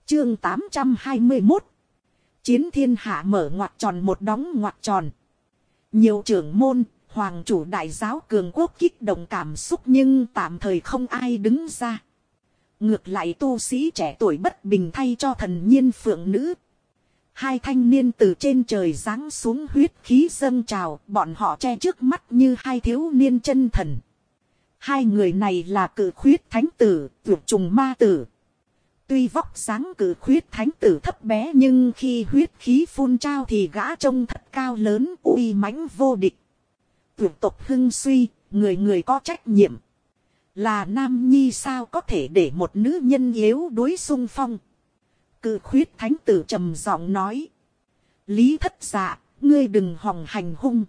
Chương 821. Chiến thiên hạ mở ngoặc tròn một đóng ngoặc tròn. Nhiều trưởng môn, hoàng chủ đại giáo cường quốc kích động cảm xúc nhưng tạm thời không ai đứng ra. Ngược lại tu sĩ trẻ tuổi bất bình thay cho thần nhiên phượng nữ. Hai thanh niên từ trên trời giáng xuống, huyết khí dâng trào, bọn họ che trước mắt như hai thiếu niên chân thần. Hai người này là Cự Khuyết thánh tử, Tuyệt Trùng ma tử. Tuy vóc dáng Cự Khuyết thánh tử thấp bé nhưng khi huyết khí phun trao thì gã trông thật cao lớn, uy mãnh vô địch. Tuyệt tộc hưng suy, người người có trách nhiệm. Là nam nhi sao có thể để một nữ nhân yếu đuối xung phong. Cự Khuyết thánh tử trầm giọng nói. Lý Thất Dạ, ngươi đừng hòng hành hung.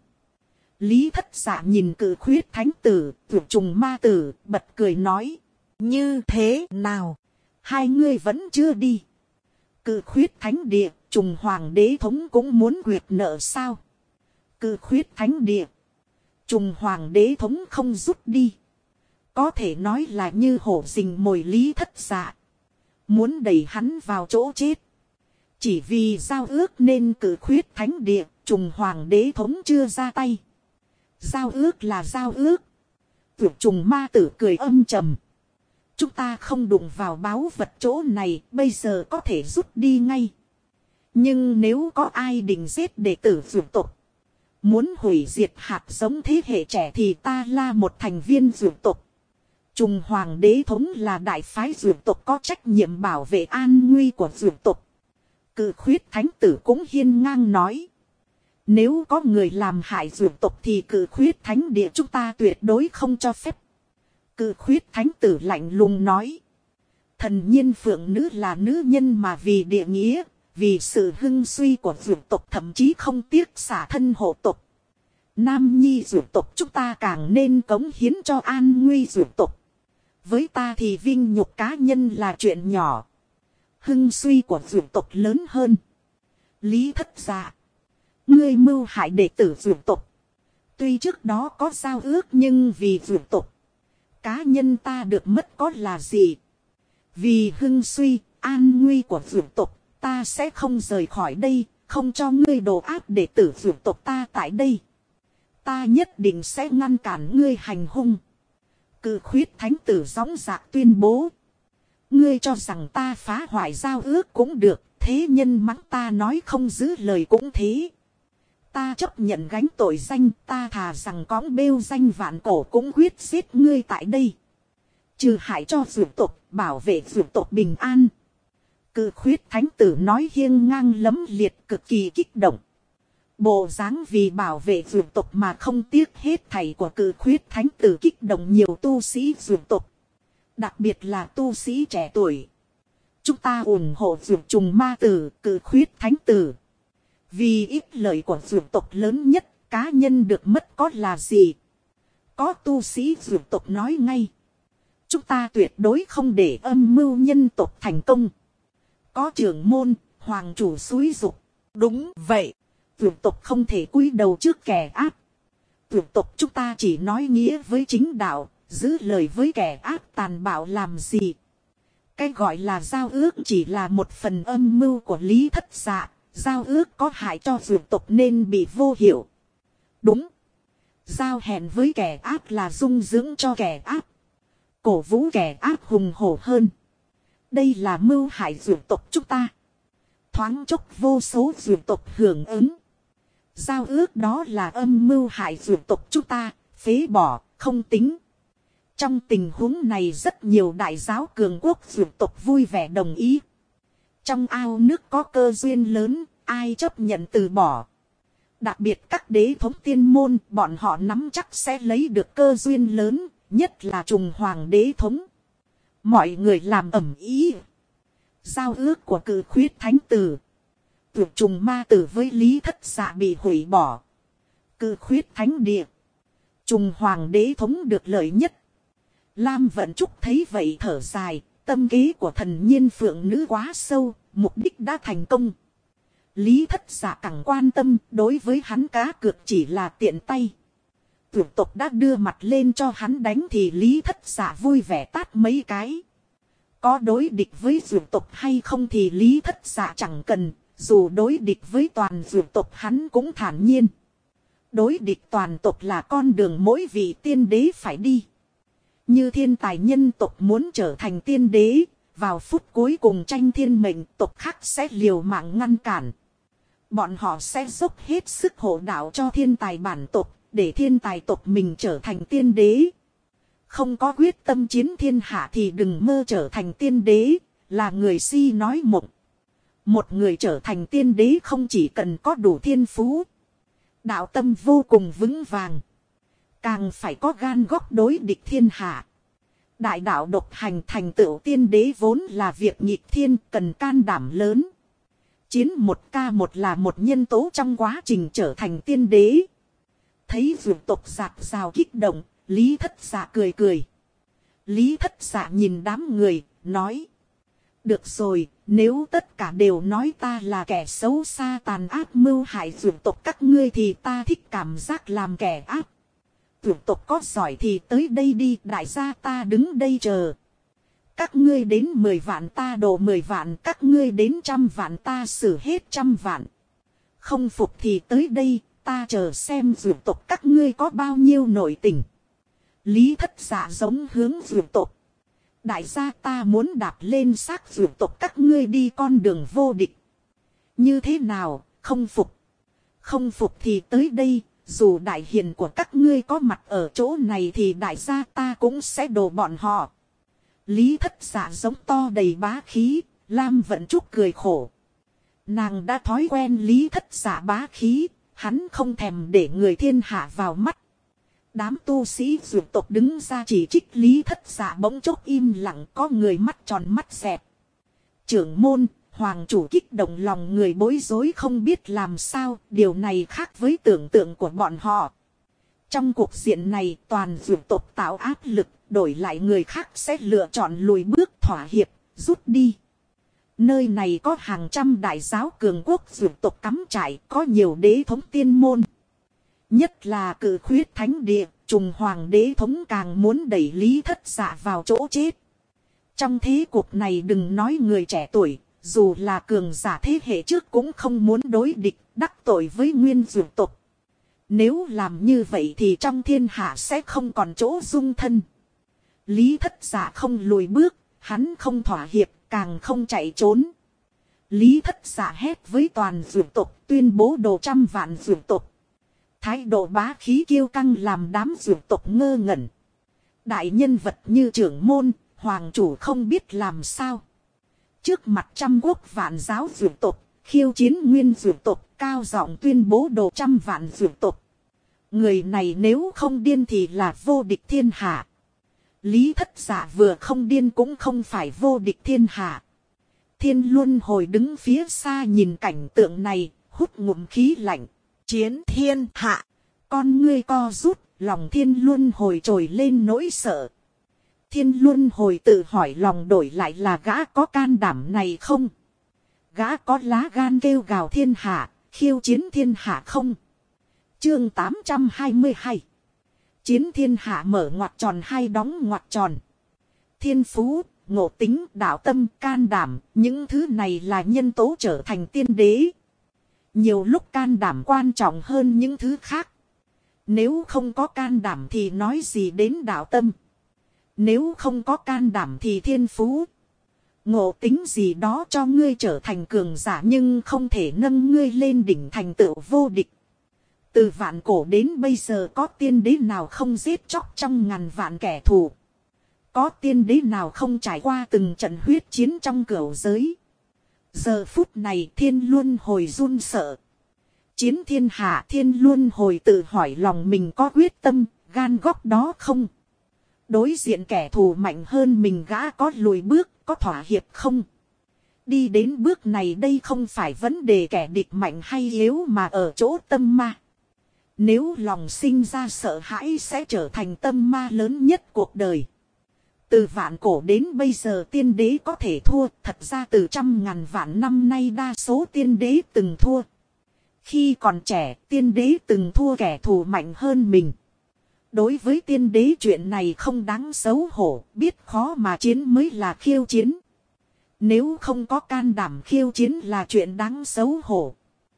Lý Thất Dạ nhìn Cự Khuyết thánh tử, Tuyệt Trùng ma tử, bật cười nói. Như thế nào? Hai ngươi vẫn chưa đi. Cự Khuyết thánh địa, Trùng hoàng đế thống cũng muốn quyệt nợ sao? Cự Khuyết thánh địa, Trùng hoàng đế thống không rút đi. Có thể nói là như hổ rình mồi Lý Thất Dạ. Muốn đẩy hắn vào chỗ chết. Chỉ vì giao ước nên Cự Khuyết thánh địa, Trùng hoàng đế thống chưa ra tay. Giao ước là giao ước. Tuyệt Trùng ma tử cười âm trầm. Chúng ta không đụng vào báu vật chỗ này, bây giờ có thể rút đi ngay. Nhưng nếu có ai định giết đệ tử Dược tộc, muốn hủy diệt hạt giống thế hệ trẻ thì ta là một thành viên Dược tộc. Trùng hoàng đế thống là đại phái Dược tộc có trách nhiệm bảo vệ an nguy của Dược tộc. Cự Khuyết thánh tử cũng hiên ngang nói. Nếu có người làm hại Dược tộc thì Cự Khuyết thánh địa chúng ta tuyệt đối không cho phép. Cự Khuyết thánh tử lạnh lùng nói. Thần nhiên phượng nữ là nữ nhân mà vì địa nghĩa, vì sự hưng suy của Dược tộc thậm chí không tiếc xả thân hộ tộc. Nam nhi Dược tộc chúng ta càng nên cống hiến cho an nguy Dược tộc. Với ta thì vinh nhục cá nhân là chuyện nhỏ. Hưng suy của Dược tộc lớn hơn. Lý Thất Dạ, ngươi mưu hại đệ tử Dược tộc. Tuy trước đó có giao ước nhưng vì Dược tộc, cá nhân ta được mất có là gì? Vì hưng suy, an nguy của Dược tộc, ta sẽ không rời khỏi đây, không cho ngươi đổ áp đệ tử Dược tộc ta tại đây. Ta nhất định sẽ ngăn cản ngươi hành hung. Cự Khuyết thánh tử dõng dạc tuyên bố. Ngươi cho rằng ta phá hoại giao ước cũng được, thế nhân mắng ta nói không giữ lời cũng thế. Ta chấp nhận gánh tội danh, ta thà rằng cõng bêu danh vạn cổ cũng quyết giết ngươi tại đây. Trừ hại cho Dược tộc, bảo vệ Dược tộc bình an. Cự Khuyết thánh tử nói hiên ngang lấm liệt, cực kỳ kích động. Bộ dáng vì bảo vệ Dược tộc mà không tiếc hết thảy của Cự Khuyết thánh tử kích động nhiều tu sĩ Dược tộc. Đặc biệt là tu sĩ trẻ tuổi. Chúng ta ủng hộ Dược Trùng ma tử, Cự Khuyết thánh tử. Vì ít lợi của Dược tộc lớn nhất, cá nhân được mất có là gì? Có tu sĩ Dược tộc nói ngay. Chúng ta tuyệt đối không để âm mưu nhân tộc thành công. Có trưởng môn, hoàng chủ xúi giục. Đúng vậy. Dược tộc không thể cúi đầu trước kẻ ác. Dược tộc chúng ta chỉ nói nghĩa với chính đạo, giữ lời với kẻ ác tàn bạo làm gì? Cái gọi là giao ước chỉ là một phần âm mưu của Lý Thất Dạ. Giao ước có hại cho Dược tộc nên bị vô hiệu. Đúng. Giao hẹn với kẻ ác là dung dưỡng cho kẻ ác. Cổ vũ kẻ ác hùng hổ hơn. Đây là mưu hại Dược tộc chúng ta. Thoáng chốc vô số Dược tộc hưởng ứng. Giao ước đó là âm mưu hại Dược tộc chúng ta, phế bỏ, không tính. Trong tình huống này rất nhiều đại giáo cường quốc Dược tộc vui vẻ đồng ý. Trong ao nước có cơ duyên lớn, ai chấp nhận từ bỏ. Đặc biệt các đế thống tiên môn, bọn họ nắm chắc sẽ lấy được cơ duyên lớn, nhất là Trùng hoàng đế thống. Mọi người làm ầm ĩ. Giao ước của Cự Khuyết thánh tử, Tuyệt Trùng ma tử với Lý Thất Dạ bị hủy bỏ. Cự Khuyết thánh địa, Trùng hoàng đế thống được lợi nhất. Lam Vận Trúc thấy vậy thở dài. Tâm kế của thần nhiên phượng nữ quá sâu, mục đích đã thành công. Lý Thất Dạ càng quan tâm, đối với hắn cá cược chỉ là tiện tay. Tuyệt tộc đã đưa mặt lên cho hắn đánh thì Lý Thất Dạ vui vẻ tát mấy cái. có đối địch với dược tộc hay không thì Lý Thất Dạ chẳng cần, dù đối địch với toàn dược tộc hắn cũng thản nhiên. Đối địch toàn tộc là con đường mỗi vị tiên đế phải đi. Như thiên tài nhân tộc muốn trở thành tiên đế, vào phút cuối cùng tranh thiên mệnh tộc khác sẽ liều mạng ngăn cản. Bọn họ sẽ dốc hết sức hộ đạo cho thiên tài bản tộc, để thiên tài tộc mình trở thành tiên đế. Không có quyết tâm chiến thiên hạ thì đừng mơ trở thành tiên đế, là người si nói mộng. Một người trở thành tiên đế không chỉ cần có đủ thiên phú, đạo tâm vô cùng vững vàng, càng phải có gan góc đối địch thiên hạ. Đại đạo độc hành thành tựu tiên đế vốn là việc nghịch thiên, cần can đảm lớn. Chiến 1k1 là một nhân tố trong quá trình trở thành tiên đế. Thấy vượt tộc giạt rào kích động, Lý Thất Dạ cười cười. Lý Thất Dạ nhìn đám người, nói. Được rồi, nếu tất cả đều nói ta là kẻ xấu xa tàn ác mưu hại vượt tộc các ngươi thì ta thích cảm giác làm kẻ ác. Vượt tộc có giỏi thì tới đây đi, đại gia ta đứng đây chờ. Các ngươi đến 10 vạn ta đổ 10 vạn, các ngươi đến 100 vạn ta xử hết 100 vạn. Không phục thì tới đây, ta chờ xem vượt tộc các ngươi có bao nhiêu nội tình. Lý Thất Dạ giống hướng vượt tộc. Đại gia ta muốn đạp lên xác vượt tộc các ngươi đi con đường vô địch. Như thế nào, không phục? Không phục thì tới đây, dù đại hiền của các ngươi có mặt ở chỗ này thì đại gia ta cũng sẽ đổ bọn họ. Lý Thất Dạ giống to đầy bá khí, Lam Vận Trúc cười khổ. Nàng đã thói quen Lý Thất Dạ bá khí, hắn không thèm để người thiên hạ vào mắt. Đám tu sĩ dược tộc đứng ra chỉ trích Lý Thất Dạ bỗng chốc im lặng, có người mắt tròn mắt dẹt. Trưởng môn, hoàng chủ kích động lòng người bối rối không biết làm sao, điều này khác với tưởng tượng của bọn họ. Trong cuộc diện này toàn dược tộc tạo áp lực, đổi lại người khác sẽ lựa chọn lùi bước thỏa hiệp, rút đi. Nơi này có hàng trăm đại giáo cường quốc dược tộc cắm trại, có nhiều đế thống tiên môn. Nhất là cự khuyết thánh địa, trùng hoàng đế thống càng muốn đẩy Lý Thất Dạ vào chỗ chết. Trong thế cuộc này đừng nói người trẻ tuổi, dù là cường giả thế hệ trước cũng không muốn đối địch, đắc tội với nguyên dược tộc. Nếu làm như vậy thì trong thiên hạ sẽ không còn chỗ dung thân. Lý Thất Dạ không lùi bước, hắn không thỏa hiệp, càng không chạy trốn. Lý Thất Dạ hét với toàn dược tộc, tuyên bố đồ 100 vạn dược tộc. Thái độ bá khí kiêu căng làm đám dược tộc ngơ ngẩn. Đại nhân vật như trưởng môn, hoàng chủ không biết làm sao. Trước mặt trăm quốc vạn giáo dược tộc, khiêu chiến nguyên dược tộc, cao giọng tuyên bố đồ 100 vạn dược tộc. Người này nếu không điên thì là vô địch thiên hạ. Lý Thất Dạ vừa không điên cũng không phải vô địch thiên hạ. Thiên Luân Hồi đứng phía xa nhìn cảnh tượng này, hút ngụm khí lạnh. Chiến thiên hạ, con ngươi co rút, lòng Thiên Luân Hồi trồi lên nỗi sợ. Thiên Luân Hồi tự hỏi lòng đổi lại là gã có can đảm này không? Gã có lá gan kêu gào thiên hạ, khiêu chiến thiên hạ không? Chương 822. Chiến thiên hạ mở ngoặc tròn hay đóng ngoặc tròn. Thiên phú, ngộ tính, đạo tâm, can đảm, những thứ này là nhân tố trở thành tiên đế. Nhiều lúc can đảm quan trọng hơn những thứ khác. Nếu không có can đảm thì nói gì đến đạo tâm. Nếu không có can đảm thì thiên phú, ngộ tính gì đó cho ngươi trở thành cường giả nhưng không thể nâng ngươi lên đỉnh thành tựu vô địch. Từ vạn cổ đến bây giờ có tiên đế nào không giết chóc trong ngàn vạn kẻ thù. Có tiên đế nào không trải qua từng trận huyết chiến trong cửu giới. Giờ phút này Thiên Luân Hồi run sợ. Chiến thiên hạ, Thiên Luân Hồi tự hỏi lòng mình có quyết tâm, gan góc đó không? Đối diện kẻ thù mạnh hơn mình gã có lùi bước, có thỏa hiệp không? Đi đến bước này đây không phải vấn đề kẻ địch mạnh hay yếu mà ở chỗ tâm ma. Nếu lòng sinh ra sợ hãi sẽ trở thành tâm ma lớn nhất cuộc đời. Từ vạn cổ đến bây giờ tiên đế có thể thua, thật ra từ 100.000 vạn năm nay đa số tiên đế từng thua. Khi còn trẻ, tiên đế từng thua kẻ thù mạnh hơn mình. Đối với tiên đế chuyện này không đáng xấu hổ, biết khó mà chiến mới là khiêu chiến. Nếu không có can đảm khiêu chiến là chuyện đáng xấu hổ.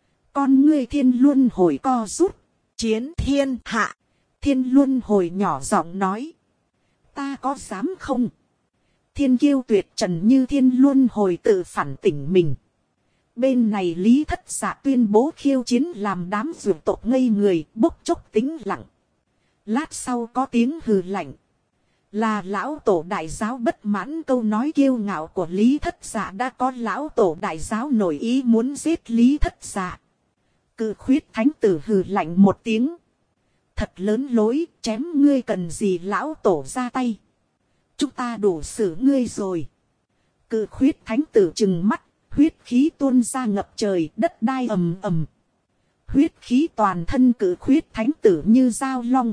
Con ngươi Thiên Luân Hồi co rút. Chiến thiên hạ. Thiên Luân Hồi nhỏ giọng nói. Ta có dám không? Thiên Kiêu tuyệt trần như Thiên Luân Hồi tự phản tỉnh mình. Bên này Lý Thất Dạ tuyên bố khiêu chiến làm đám dược tộc ngây người, bốc chốc tĩnh lặng. Lát sau có tiếng hừ lạnh. Là lão tổ đại giáo bất mãn câu nói kiêu ngạo của Lý Thất Dạ, đã có lão tổ đại giáo nổi ý muốn giết Lý Thất Dạ. Cự khuyết thánh tử hừ lạnh một tiếng. Thật lớn lối, chém ngươi cần gì lão tổ ra tay. Chúng ta đủ xử ngươi rồi. Cự khuyết thánh tử trừng mắt, huyết khí tuôn ra ngập trời, đất đai ầm ầm. Huyết khí toàn thân cự khuyết thánh tử như dao long.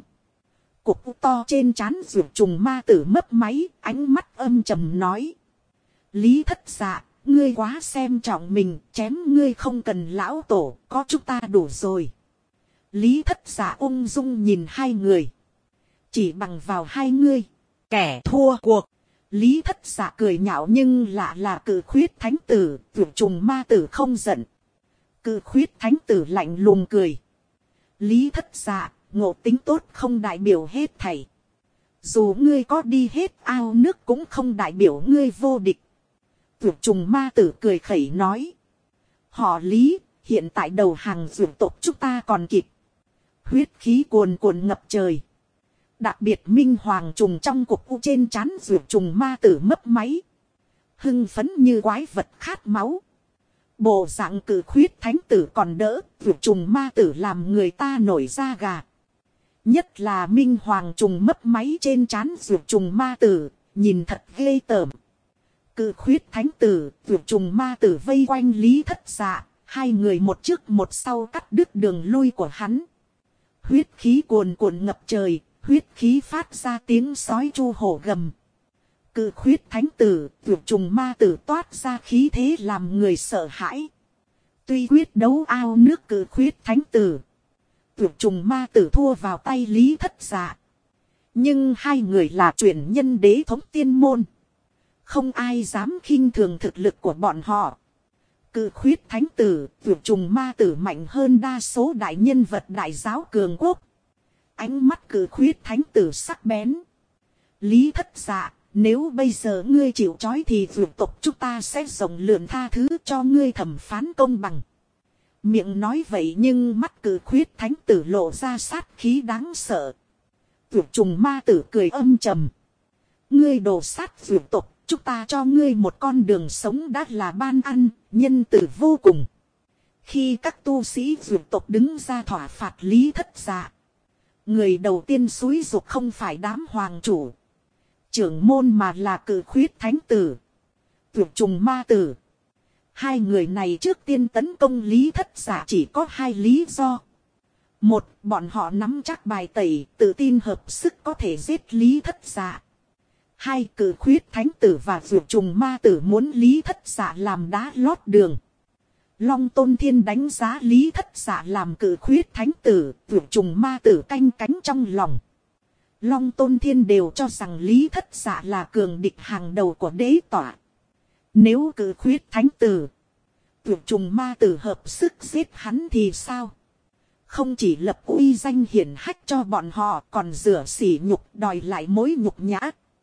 Cục to trên trán ruột trùng ma tử mấp máy, ánh mắt âm trầm nói. Lý Thất Dạ, ngươi quá xem trọng mình, chém ngươi không cần lão tổ, có chúng ta đủ rồi. Lý Thất Dạ ung dung nhìn hai người. Chỉ bằng vào hai ngươi, kẻ thua cuộc. Lý Thất Dạ cười nhạo nhưng lạ là cự khuyết thánh tử, ruột trùng ma tử không giận. Cự khuyết thánh tử lạnh lùng cười. Lý Thất Dạ, ngộ tính tốt không đại biểu hết thảy. Dù ngươi có đi hết ao nước cũng không đại biểu ngươi vô địch. Ruột trùng ma tử cười khẩy nói. Họ Lý, hiện tại đầu hàng ruột tộc chúng ta còn kịp. Huyết khí cuồn cuộn ngập trời. Đặc biệt minh hoàng trùng trong cục u trên trán ruột trùng ma tử mấp máy. Hưng phấn như quái vật khát máu. Bộ dạng cự khuyết thánh tử còn đỡ, ruột trùng ma tử làm người ta nổi da gà. Nhất là minh hoàng trùng mấp máy trên trán ruột trùng ma tử, nhìn thật ghê tởm. Cự khuyết thánh tử, ruột trùng ma tử vây quanh Lý Thất Dạ, hai người một trước một sau cắt đứt đường lui của hắn. Huyết khí cuồn cuộn ngập trời, huyết khí phát ra tiếng sói chu hổ gầm. Cự khuyết thánh tử, ruột trùng ma tử toát ra khí thế làm người sợ hãi. Tuy quyết đấu ao nước cự khuyết thánh tử, ruột trùng ma tử thua vào tay Lý Thất Dạ. Nhưng hai người là truyền nhân đế thống tiên môn. Không ai dám khinh thường thực lực của bọn họ. Cự khuyết thánh tử, ruột trùng ma tử mạnh hơn đa số đại nhân vật đại giáo cường quốc. Ánh mắt cự khuyết thánh tử sắc bén. Lý Thất Dạ, nếu bây giờ ngươi chịu trói thì ruột tộc chúng ta sẽ rộng lượng tha thứ cho ngươi thẩm phán công bằng. Miệng nói vậy nhưng mắt cự khuyết thánh tử lộ ra sát khí đáng sợ. Ruột trùng ma tử cười âm trầm. Ngươi đồ sát ruột tộc, chúng ta cho ngươi một con đường sống đã là ban ăn, nhân tử vô cùng. Khi các tu sĩ ruột tộc đứng ra thỏa phạt Lý Thất Dạ, người đầu tiên xúi giục không phải đám hoàng chủ, trưởng môn mà là cự khuyết thánh tử, ruột trùng ma tử. Hai người này trước tiên tấn công Lý Thất Dạ chỉ có hai lý do. Một, bọn họ nắm chắc bài tẩy, tự tin hợp sức có thể giết Lý Thất Dạ. Hai, cự khuyết thánh tử và ruột trùng ma tử muốn Lý Thất Dạ làm đá lót đường. Long Tôn Thiên đánh giá Lý Thất Dạ làm cự khuyết thánh tử, ruột trùng ma tử canh cánh trong lòng. Long Tôn Thiên đều cho rằng Lý Thất Dạ là cường địch hàng đầu của đế tọa. Nếu cự khuyết thánh tử, ruột trùng ma tử hợp sức giết hắn thì sao? Không chỉ lập uy danh hiển hách cho bọn họ, còn rửa sỉ nhục đòi lại mối nhục nhã.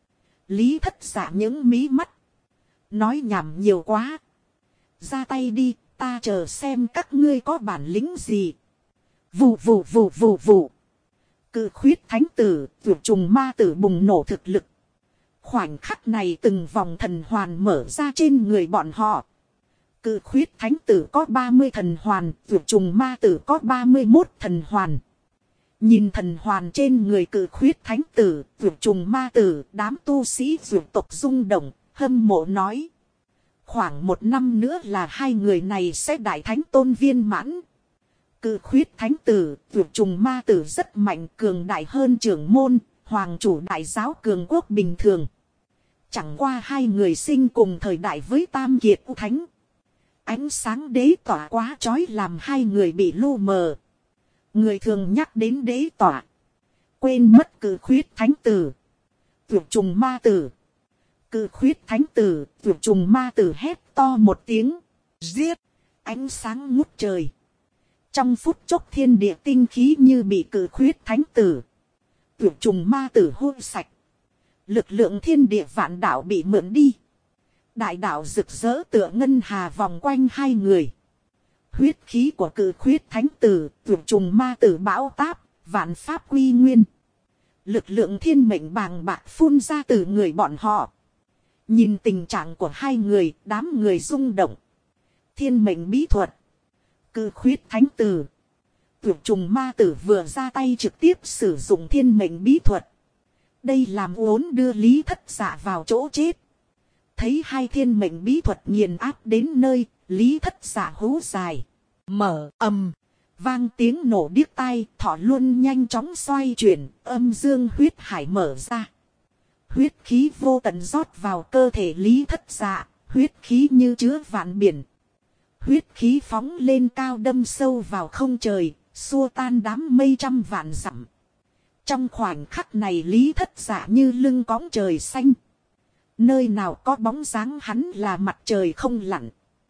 Lý Thất Dạ những mí mắt. Nói nhảm nhiều quá. Ra tay đi, ta chờ xem các ngươi có bản lĩnh gì. Vù vù vù vù vù. Cự khuyết thánh tử, ruột trùng ma tử bùng nổ thực lực. Khoảnh khắc này từng vòng thần hoàn mở ra trên người bọn họ. Cự khuyết thánh tử có 30 thần hoàn, ruột trùng ma tử có 31 thần hoàn. Nhìn thần hoàn trên người cự khuyết thánh tử, ruột trùng ma tử, đám tu sĩ ruột tộc rung động, hâm mộ nói. Khoảng 1 năm nữa là hai người này sẽ đại thánh tôn viên mãn. Cự khuyết thánh tử, ruột trùng ma tử rất mạnh, cường đại hơn trưởng môn, hoàng chủ đại giáo cường quốc bình thường. Chẳng qua hai người sinh cùng thời đại với tam kiệt u thánh. Ánh sáng đế tỏa quá chói làm hai người bị lu mờ. Người thường nhắc đến đế tỏa, quên mất cự khuyết thánh tử. Tuyệt trùng ma tử. Cự khuyết thánh tử, tuyệt trùng ma tử hét to một tiếng. Giết! Ánh sáng ngút trời. Trong phút chốc thiên địa tinh khí như bị cự khuyết thánh tử. Tuyệt trùng ma tử hôi sạch. Lực lượng thiên địa vạn đạo bị mượn đi. Đại đạo rực rỡ tựa ngân hà vòng quanh hai người. Huyết khí của cự khuyết thánh tử, tuyệt trùng ma tử bão táp, vạn pháp quy nguyên. Lực lượng thiên mệnh bàng bạc phun ra từ người bọn họ. Nhìn tình trạng của hai người, đám người rung động. Thiên mệnh bí thuật. Cự khuyết thánh tử. Tuyệt trùng ma tử vừa ra tay trực tiếp sử dụng thiên mệnh bí thuật. Đây làm uốn đưa Lý Thất Dạ vào chỗ chết. Thấy hai thiên mệnh bí thuật nghiền áp đến nơi, Lý Thất Dạ hú dài. Mở ầm. Vang tiếng nổ điếc tai, thọ luân nhanh chóng xoay chuyển, âm dương huyết hải mở ra. Huyết khí vô tận rót vào cơ thể Lý Thất Dạ, huyết khí như chứa vạn biển. Huyết khí phóng lên cao đâm sâu vào không trời, xua tan đám mây trăm vạn dặm. Trong khoảnh khắc này Lý Thất Dạ như lưng cõng trời xanh. Nơi nào có bóng dáng hắn là mặt trời không lặn.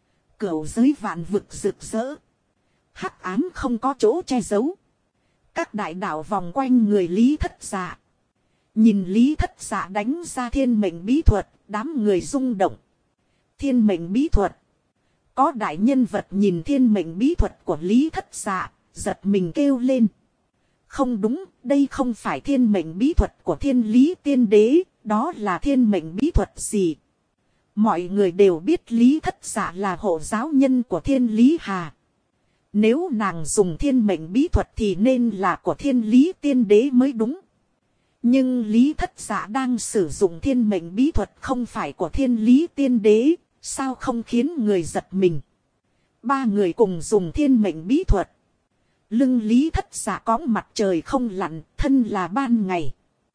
Cửu giới vạn vực rực rỡ. Hắc ám không có chỗ che giấu. Các đại đạo vòng quanh người Lý Thất Dạ. Nhìn Lý Thất Dạ đánh ra thiên mệnh bí thuật, đám người rung động. Thiên mệnh bí thuật. Có đại nhân vật nhìn thiên mệnh bí thuật của Lý Thất Dạ, giật mình kêu lên. Không đúng, đây không phải thiên mệnh bí thuật của Thiên Lý Tiên Đế, đó là thiên mệnh bí thuật gì? Mọi người đều biết Lý Thất Dạ là hộ giáo nhân của Thiên Lý Hà. Nếu nàng dùng thiên mệnh bí thuật thì nên là của Thiên Lý Tiên Đế mới đúng. Nhưng Lý Thất Dạ đang sử dụng thiên mệnh bí thuật không phải của Thiên Lý Tiên Đế, sao không khiến người giật mình? Ba người cùng dùng thiên mệnh bí thuật. Lưng Lý Thất Dạ cõng mặt trời không lặn, thân là ban ngày.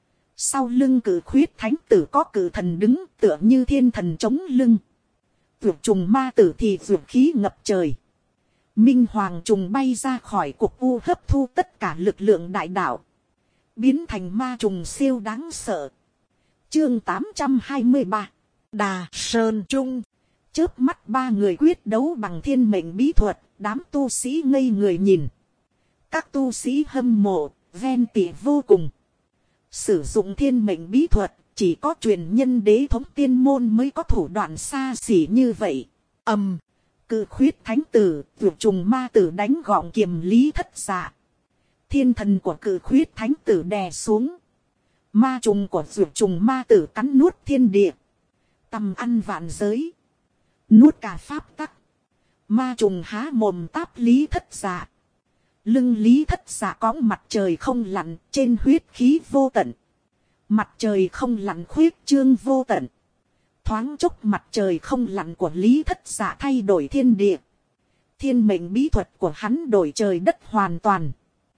Sau lưng cự khuyết thánh tử có cự thần đứng tựa như thiên thần chống lưng. Tuyệt trùng ma tử thì dược khí ngập trời. Minh Hoàng trùng bay ra khỏi cục u hấp thu tất cả lực lượng đại đạo. Biến thành ma trùng siêu đáng sợ. Chương 823. Đà Sơn Trung. Chớp mắt ba người quyết đấu bằng thiên mệnh bí thuật, đám tu sĩ ngây người nhìn. Các tu sĩ hâm mộ, ven tỉ vô cùng. Sử dụng thiên mệnh bí thuật, chỉ có truyền nhân đế thống tiên môn mới có thủ đoạn xa xỉ như vậy. Cự khuyết thánh tử, tuyệt trùng ma tử đánh gọn kiềm Lý Thất Dạ. Thiên thần của cự khuyết thánh tử đè xuống. Ma trùng của tuyệt trùng ma tử cắn nuốt thiên địa. Tầm ăn vạn giới. Nuốt cả pháp tắc. Ma trùng há mồm táp Lý Thất Dạ. Lưng Lý Thất Dạ cõng mặt trời không lặn, trên huyết khí vô tận. Mặt trời không lặn khuyết trương vô tận. Thoáng chốc mặt trời không lặn của Lý Thất Dạ thay đổi thiên địa. Thiên mệnh bí thuật của hắn đổi trời đất hoàn toàn.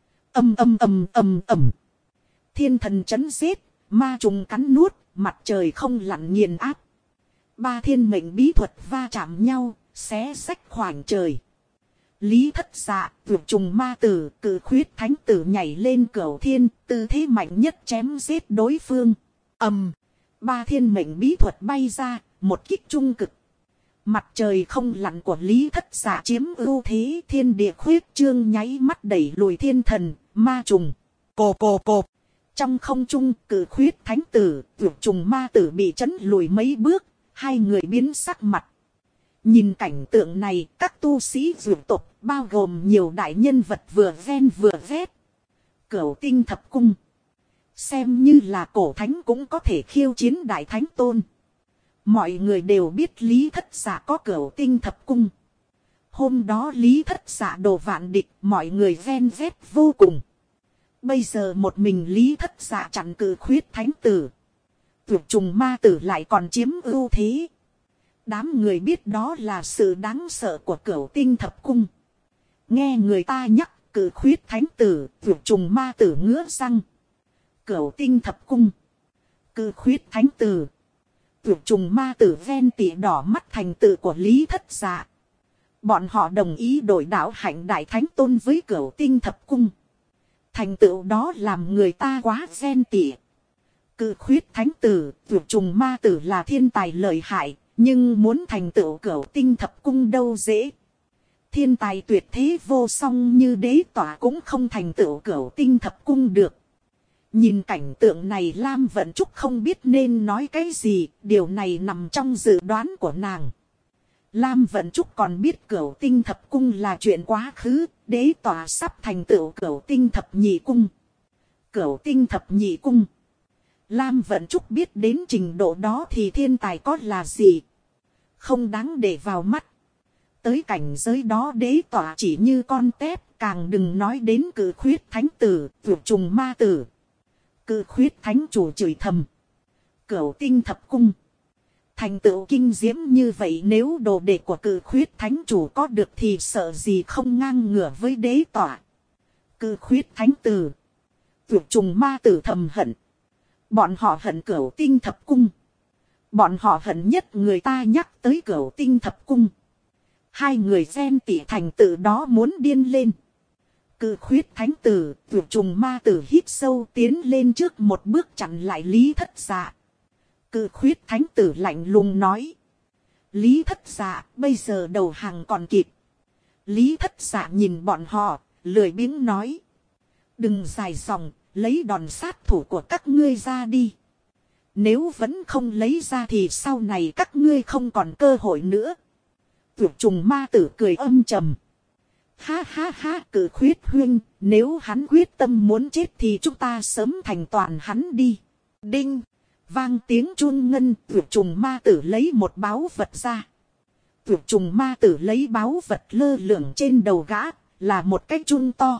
Thiên thần chấn giết, ma trùng cắn nuốt, mặt trời không lặn nghiền áp. Ba thiên mệnh bí thuật va chạm nhau, xé xách khoảng trời. Lý Thất Dạ, tuyệt trùng ma tử, cự khuyết thánh tử nhảy lên cửu thiên, tư thế mạnh nhất chém giết đối phương. Ba thiên mệnh bí thuật bay ra, một kích trung cực. Mặt trời không lặn của Lý Thất Dạ chiếm ưu thế, thiên địa khuyết trương nháy mắt đẩy lùi thiên thần, ma trùng. Cộp. Trong không trung, cự khuyết thánh tử, tuyệt trùng ma tử bị chấn lùi mấy bước, hai người biến sắc mặt. Nhìn cảnh tượng này, các tu sĩ dược tộc, bao gồm nhiều đại nhân vật vừa ven vừa vét. Cửu tinh thập cung. Xem như là cổ thánh cũng có thể khiêu chiến đại thánh tôn. Mọi người đều biết Lý Thất Dạ có cửu tinh thập cung. Hôm đó Lý Thất Dạ đồ vạn địch, mọi người ven vét vô cùng. Bây giờ một mình Lý Thất Dạ chặn cự khuyết thánh tử. Tuyệt trùng ma tử lại còn chiếm ưu thế. Đám người biết đó là sự đáng sợ của cửu tinh thập cung. Nghe người ta nhắc cự khuyết thánh tử, tuyệt trùng ma tử ngứa răng. Cửu tinh thập cung. Cự khuyết thánh tử. Tuyệt trùng ma tử ven tỉ đỏ mắt thành tựu của Lý Thất Dạ. Bọn họ đồng ý đổi đạo hạnh đại thánh tôn với cửu tinh thập cung. Thành tựu đó làm người ta quá ghen tị. Cự khuyết thánh tử, vượt trùng ma tử là thiên tài lợi hại, nhưng muốn thành tựu cửu tinh thập cung đâu dễ. Thiên tài tuyệt thế vô song như đế tỏa cũng không thành tựu cửu tinh thập cung được. Nhìn cảnh tượng này Lam Vận Trúc không biết nên nói cái gì, điều này nằm trong dự đoán của nàng. Lam Vận Trúc còn biết cửu tinh thập cung là chuyện quá khứ, đế tỏa sắp thành tựu cửu tinh thập nhị cung. Cửu tinh thập nhị cung. Lam Vận Trúc biết đến trình độ đó thì thiên tài có là gì. Không đáng để vào mắt. Tới cảnh giới đó đế tỏa chỉ như con tép, càng đừng nói đến cự khuyết thánh tử, vượt trùng ma tử. Cự khuyết thánh chủ chửi thầm. Cửu tinh thập cung. Thành tựu kinh diễm như vậy nếu đồ đệ của cự khuyết thánh chủ có được thì sợ gì không ngang ngửa với đế tỏa. Cự khuyết thánh tử. Vượt trùng ma tử thầm hận. Bọn họ hận cửu tinh thập cung. Bọn họ hận nhất người ta nhắc tới cửu tinh thập cung. Hai người ghen tị thành tựu đó muốn điên lên. Cự khuyết thánh tử, vượt trùng ma tử hít sâu tiến lên trước một bước chặn lại Lý Thất Dạ. Cự khuyết thánh tử lạnh lùng nói. Lý Thất Dạ, bây giờ đầu hàng còn kịp. Lý Thất Dạ nhìn bọn họ, lười biếng nói. Đừng dài dòng, lấy đòn sát thủ của các ngươi ra đi. Nếu vẫn không lấy ra thì sau này các ngươi không còn cơ hội nữa. Vượt trùng ma tử cười âm trầm. Ha ha ha, cự khuyết huynh, nếu hắn quyết tâm muốn chết thì chúng ta sớm thành toàn hắn đi. Đinh, vang tiếng chuông ngân, vượt trùng ma tử lấy một báu vật ra. Vượt trùng ma tử lấy báu vật lơ lửng trên đầu gã, là một cái chuông to.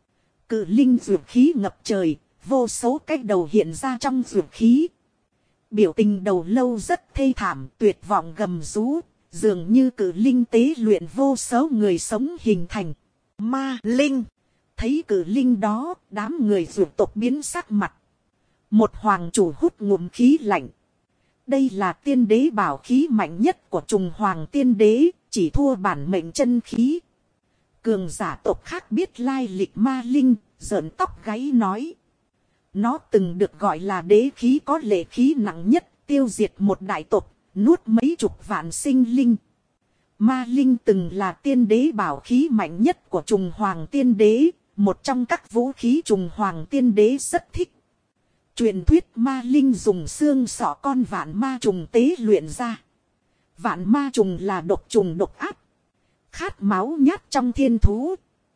Cự linh vượt khí ngập trời, vô số cái đầu hiện ra trong vượt khí. Biểu tình đầu lâu rất thê thảm, tuyệt vọng gầm rú. Dường như cự linh tế luyện vô số người sống hình thành. Ma linh. Thấy cự linh đó, đám người vượt tộc biến sắc mặt. Một hoàng chủ hút ngụm khí lạnh. Đây là tiên đế bảo khí mạnh nhất của trùng hoàng tiên đế, chỉ thua bản mệnh chân khí. Cường giả tộc khác biết lai lịch ma linh, giỡn tóc gáy nói. Nó từng được gọi là đế khí có lệ khí nặng nhất, tiêu diệt một đại tộc. Nuốt mấy chục vạn sinh linh. Ma linh từng là tiên đế bảo khí mạnh nhất của trùng hoàng tiên đế. Một trong các vũ khí trùng hoàng tiên đế rất thích. Truyền thuyết ma linh dùng xương sọ con vạn ma trùng tế luyện ra. Vạn ma trùng là độc trùng độc ác. Khát máu nhát trong thiên thú.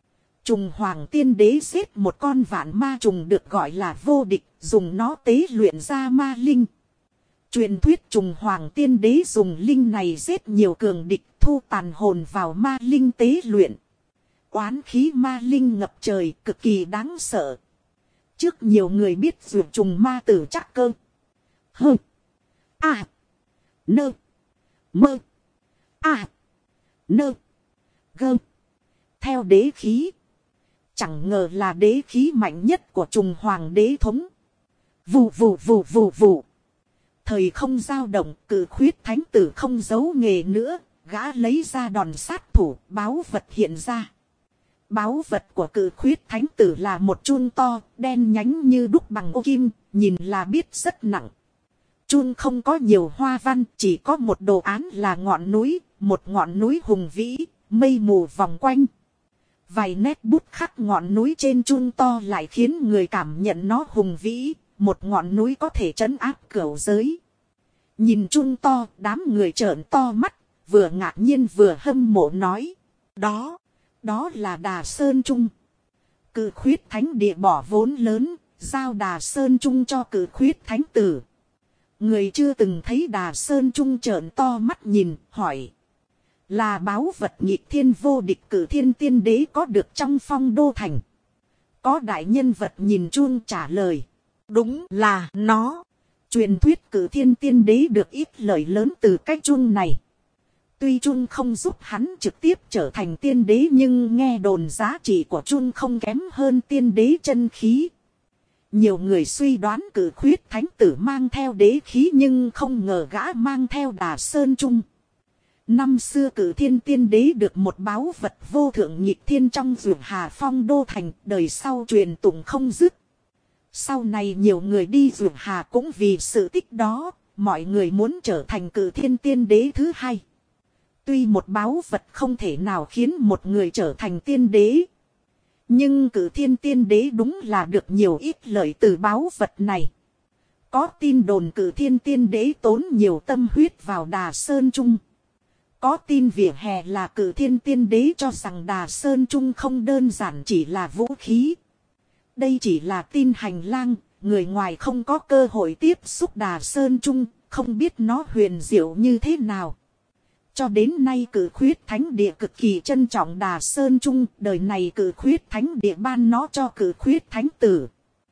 Trùng hoàng tiên đế giết một con vạn ma trùng được gọi là vô địch. Dùng nó tế luyện ra ma linh. Truyền thuyết trùng hoàng tiên đế dùng linh này giết nhiều cường địch thu tàn hồn vào ma linh tế luyện. Oán khí ma linh ngập trời cực kỳ đáng sợ. Trước nhiều người biết vượt trùng ma tử chắc cơ. Hơ. À. Nơ. Mơ. À. Nơ. Gơ. Theo đế khí. Chẳng ngờ là đế khí mạnh nhất của trùng hoàng đế thống. Vù vù vù vù vù. Thời không dao động, cự khuyết thánh tử không giấu nghề nữa, gã lấy ra đòn sát thủ, báu vật hiện ra. Báu vật của cự khuyết thánh tử là một chuông to, đen nhánh như đúc bằng ô kim, nhìn là biết rất nặng. Chuông không có nhiều hoa văn, chỉ có một đồ án là ngọn núi, một ngọn núi hùng vĩ, mây mù vòng quanh. Vài nét bút khắc ngọn núi trên chuông to lại khiến người cảm nhận nó hùng vĩ. Một ngọn núi có thể trấn áp cửu giới. Nhìn chuông to, đám người trợn to mắt, vừa ngạc nhiên vừa hâm mộ nói. Đó là Đà Sơn Trung. Cự khuyết thánh địa bỏ vốn lớn, giao Đà Sơn Trung cho cự khuyết thánh tử. Người chưa từng thấy Đà Sơn Trung trợn to mắt nhìn, hỏi. Là báu vật nghịch thiên vô địch cử thiên tiên đế có được trong phong đô thành. Có đại nhân vật nhìn chuông trả lời. Đúng là nó. Truyền thuyết cử thiên tiên đế được ít lợi lớn từ cái chuông này. Tuy chuông không giúp hắn trực tiếp trở thành tiên đế nhưng nghe đồn giá trị của chuông không kém hơn tiên đế chân khí. Nhiều người suy đoán cử khuyết thánh tử mang theo đế khí nhưng không ngờ gã mang theo Đà Sơn Trung. Năm xưa Cử Thiên Tiên Đế được một báu vật vô thượng nghịch thiên trong Dược Hà Phong đô thành, đời sau truyền tụng không dứt. Sau này nhiều người đi Dược Hà cũng vì sự tích đó, mọi người muốn trở thành Cử Thiên Tiên Đế thứ hai. Tuy một báu vật không thể nào khiến một người trở thành tiên đế, nhưng Cử Thiên Tiên Đế đúng là được nhiều ít lợi từ báu vật này. Có tin đồn Cử Thiên Tiên Đế tốn nhiều tâm huyết vào Đà Sơn Trung. Có tin vỉa hè là Cử Thiên Tiên Đế cho rằng Đà Sơn Trung không đơn giản chỉ là vũ khí. Đây chỉ là tin hành lang, người ngoài không có cơ hội tiếp xúc Đà Sơn Trung, không biết nó huyền diệu như thế nào. Cho đến nay Cử Khuyết Thánh Địa cực kỳ trân trọng Đà Sơn Trung, đời này Cử Khuyết Thánh Địa ban nó cho Cử Khuyết Thánh Tử.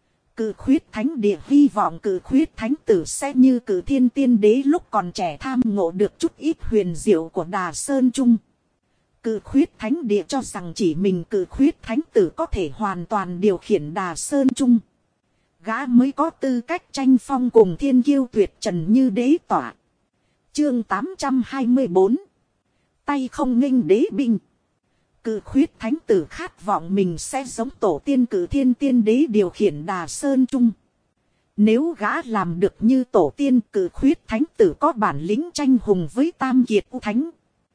Cử Khuyết Thánh Địa hy vọng Cử Khuyết Thánh Tử sẽ như Cử Thiên Tiên Đế lúc còn trẻ tham ngộ được chút ít huyền diệu của Đà Sơn Trung. Cử Khuyết Thánh Địa cho rằng chỉ mình Cử Khuyết Thánh Tử có thể hoàn toàn điều khiển Đà Sơn Trung. Gã mới có tư cách tranh phong cùng thiên kiêu tuyệt trần như đế tỏa. Chương 824. Tay không nghênh đế binh. Cử Khuyết Thánh Tử khát vọng mình sẽ giống tổ tiên Cử Thiên Tiên Đế điều khiển Đà Sơn Trung. Nếu gã làm được như tổ tiên, Cử Khuyết Thánh Tử có bản lĩnh tranh hùng với Tam Kiệt U Thánh.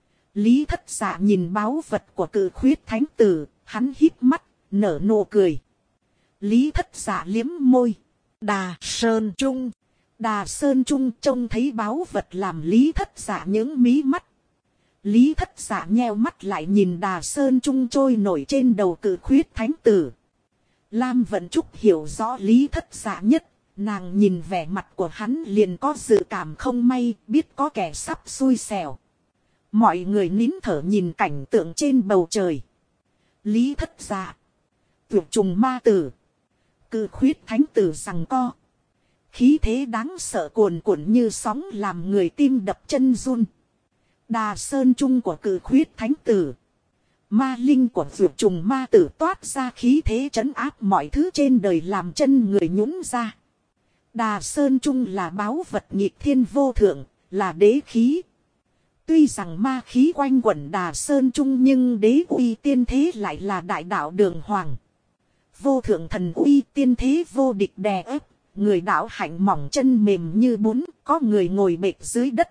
Lý Thất Dạ nhìn báu vật của Cử Khuyết Thánh Tử, hắn híp mắt, nở nụ cười. Lý Thất Dạ liếm môi. Đà Sơn Trung. Đà Sơn Trung trông thấy báu vật làm Lý Thất Dạ những mí mắt. Lý Thất Dạ nheo mắt lại nhìn Đà Sơn Trung trôi nổi trên đầu Cử Khuyết Thánh Tử. Lam Vận Trúc hiểu rõ Lý Thất Dạ nhất, nàng nhìn vẻ mặt của hắn liền có dự cảm không may, biết có kẻ sắp xui xẻo. Mọi người nín thở nhìn cảnh tượng trên bầu trời. Lý Thất Dạ, Tuyệt Trùng Ma Tử, Cử Khuyết Thánh Tử giằng co. Khí thế đáng sợ cuồn cuộn như sóng làm người tim đập chân run. Đà Sơn Trung của Cử Khuyết Thánh Tử, ma linh của Tuyệt Trùng Ma Tử toát ra khí thế trấn áp mọi thứ trên đời làm chân người nhũn ra. Đà Sơn Trung là báu vật nghịch thiên vô thượng, là đế khí. Tuy rằng ma khí quanh quẩn Đà Sơn Trung nhưng đế uy tiên thế lại là đại đạo đường hoàng. Vô thượng thần uy tiên thế vô địch đè ép, người đạo hạnh mỏng chân mềm như bún, có người ngồi bệt dưới đất.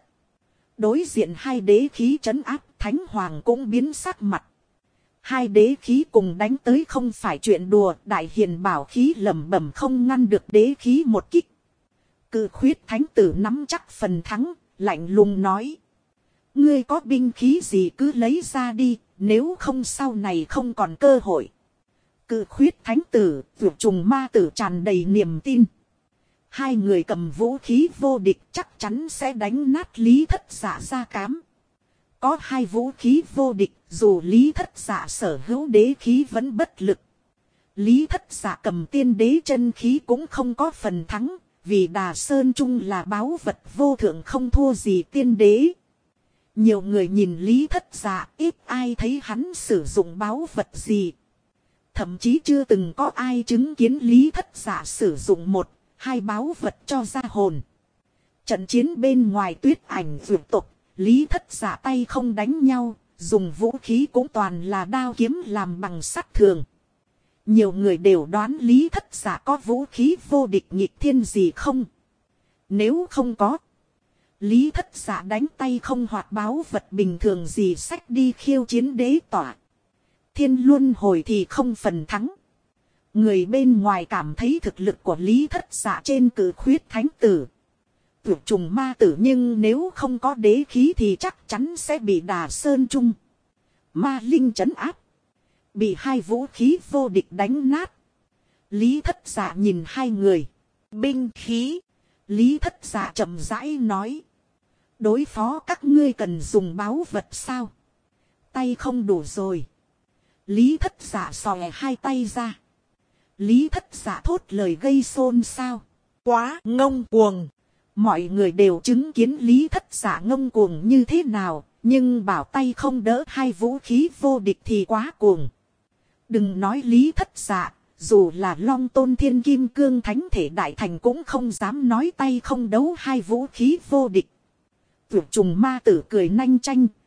Đối diện hai đế khí trấn áp, Thánh Hoàng cũng biến sắc mặt. Hai đế khí cùng đánh tới không phải chuyện đùa, Đại Hiền bảo khí lẩm bẩm không ngăn được đế khí một kích. Cử Khuyết Thánh Tử nắm chắc phần thắng, lạnh lùng nói. Ngươi có binh khí gì cứ lấy ra đi, nếu không sau này không còn cơ hội. Cử Khuyết Thánh Tử, Tuyệt Trùng Ma Tử tràn đầy niềm tin. Hai người cầm vũ khí vô địch chắc chắn sẽ đánh nát Lý Thất Dạ ra cám. Có hai vũ khí vô địch, dù Lý Thất Dạ sở hữu đế khí vẫn bất lực. Lý Thất Dạ cầm tiên đế chân khí cũng không có phần thắng, vì Đà Sơn Trung là báu vật vô thượng không thua gì tiên đế. Nhiều người nhìn Lý Thất Dạ, ít ai thấy hắn sử dụng báu vật gì. Thậm chí chưa từng có ai chứng kiến Lý Thất Dạ sử dụng một, hai báu vật cho ra hồn. Trận chiến bên ngoài Tuyết Ảnh vượt tục, Lý Thất Dạ tay không đánh nhau, dùng vũ khí cũng toàn là đao kiếm làm bằng sắt thường. Nhiều người đều đoán Lý Thất Dạ có vũ khí vô địch nghịch thiên gì không. Nếu không có, Lý Thất Dạ đánh tay không hoạt báu vật bình thường gì xách đi khiêu chiến đế tỏa. Thiên luân hồi thì không phần thắng. Người bên ngoài cảm thấy thực lực của Lý Thất Dạ trên Cử Khuyết Thánh Tử, Tuyệt Trùng Ma Tử, nhưng nếu không có đế khí thì chắc chắn sẽ bị Đà Sơn Trung ma linh trấn áp, bị hai vũ khí vô địch đánh nát. Lý Thất Dạ nhìn hai người. Binh khí. Lý Thất Dạ chậm rãi nói. Đối phó các ngươi cần dùng báu vật sao? Tay không đủ rồi. Lý Thất Dạ xòe hai tay ra. Lý Thất Dạ thốt lời gây xôn xao. Quá ngông cuồng. Mọi người đều chứng kiến Lý Thất Dạ ngông cuồng như thế nào, nhưng bảo tay không đỡ hai vũ khí vô địch thì quá cuồng. Đừng nói Lý Thất Dạ, dù là Long Tôn Thiên Kim Cương Thánh Thể Đại Thành cũng không dám nói tay không đấu hai vũ khí vô địch. Tuyệt Trùng Ma Tử cười nanh chanh,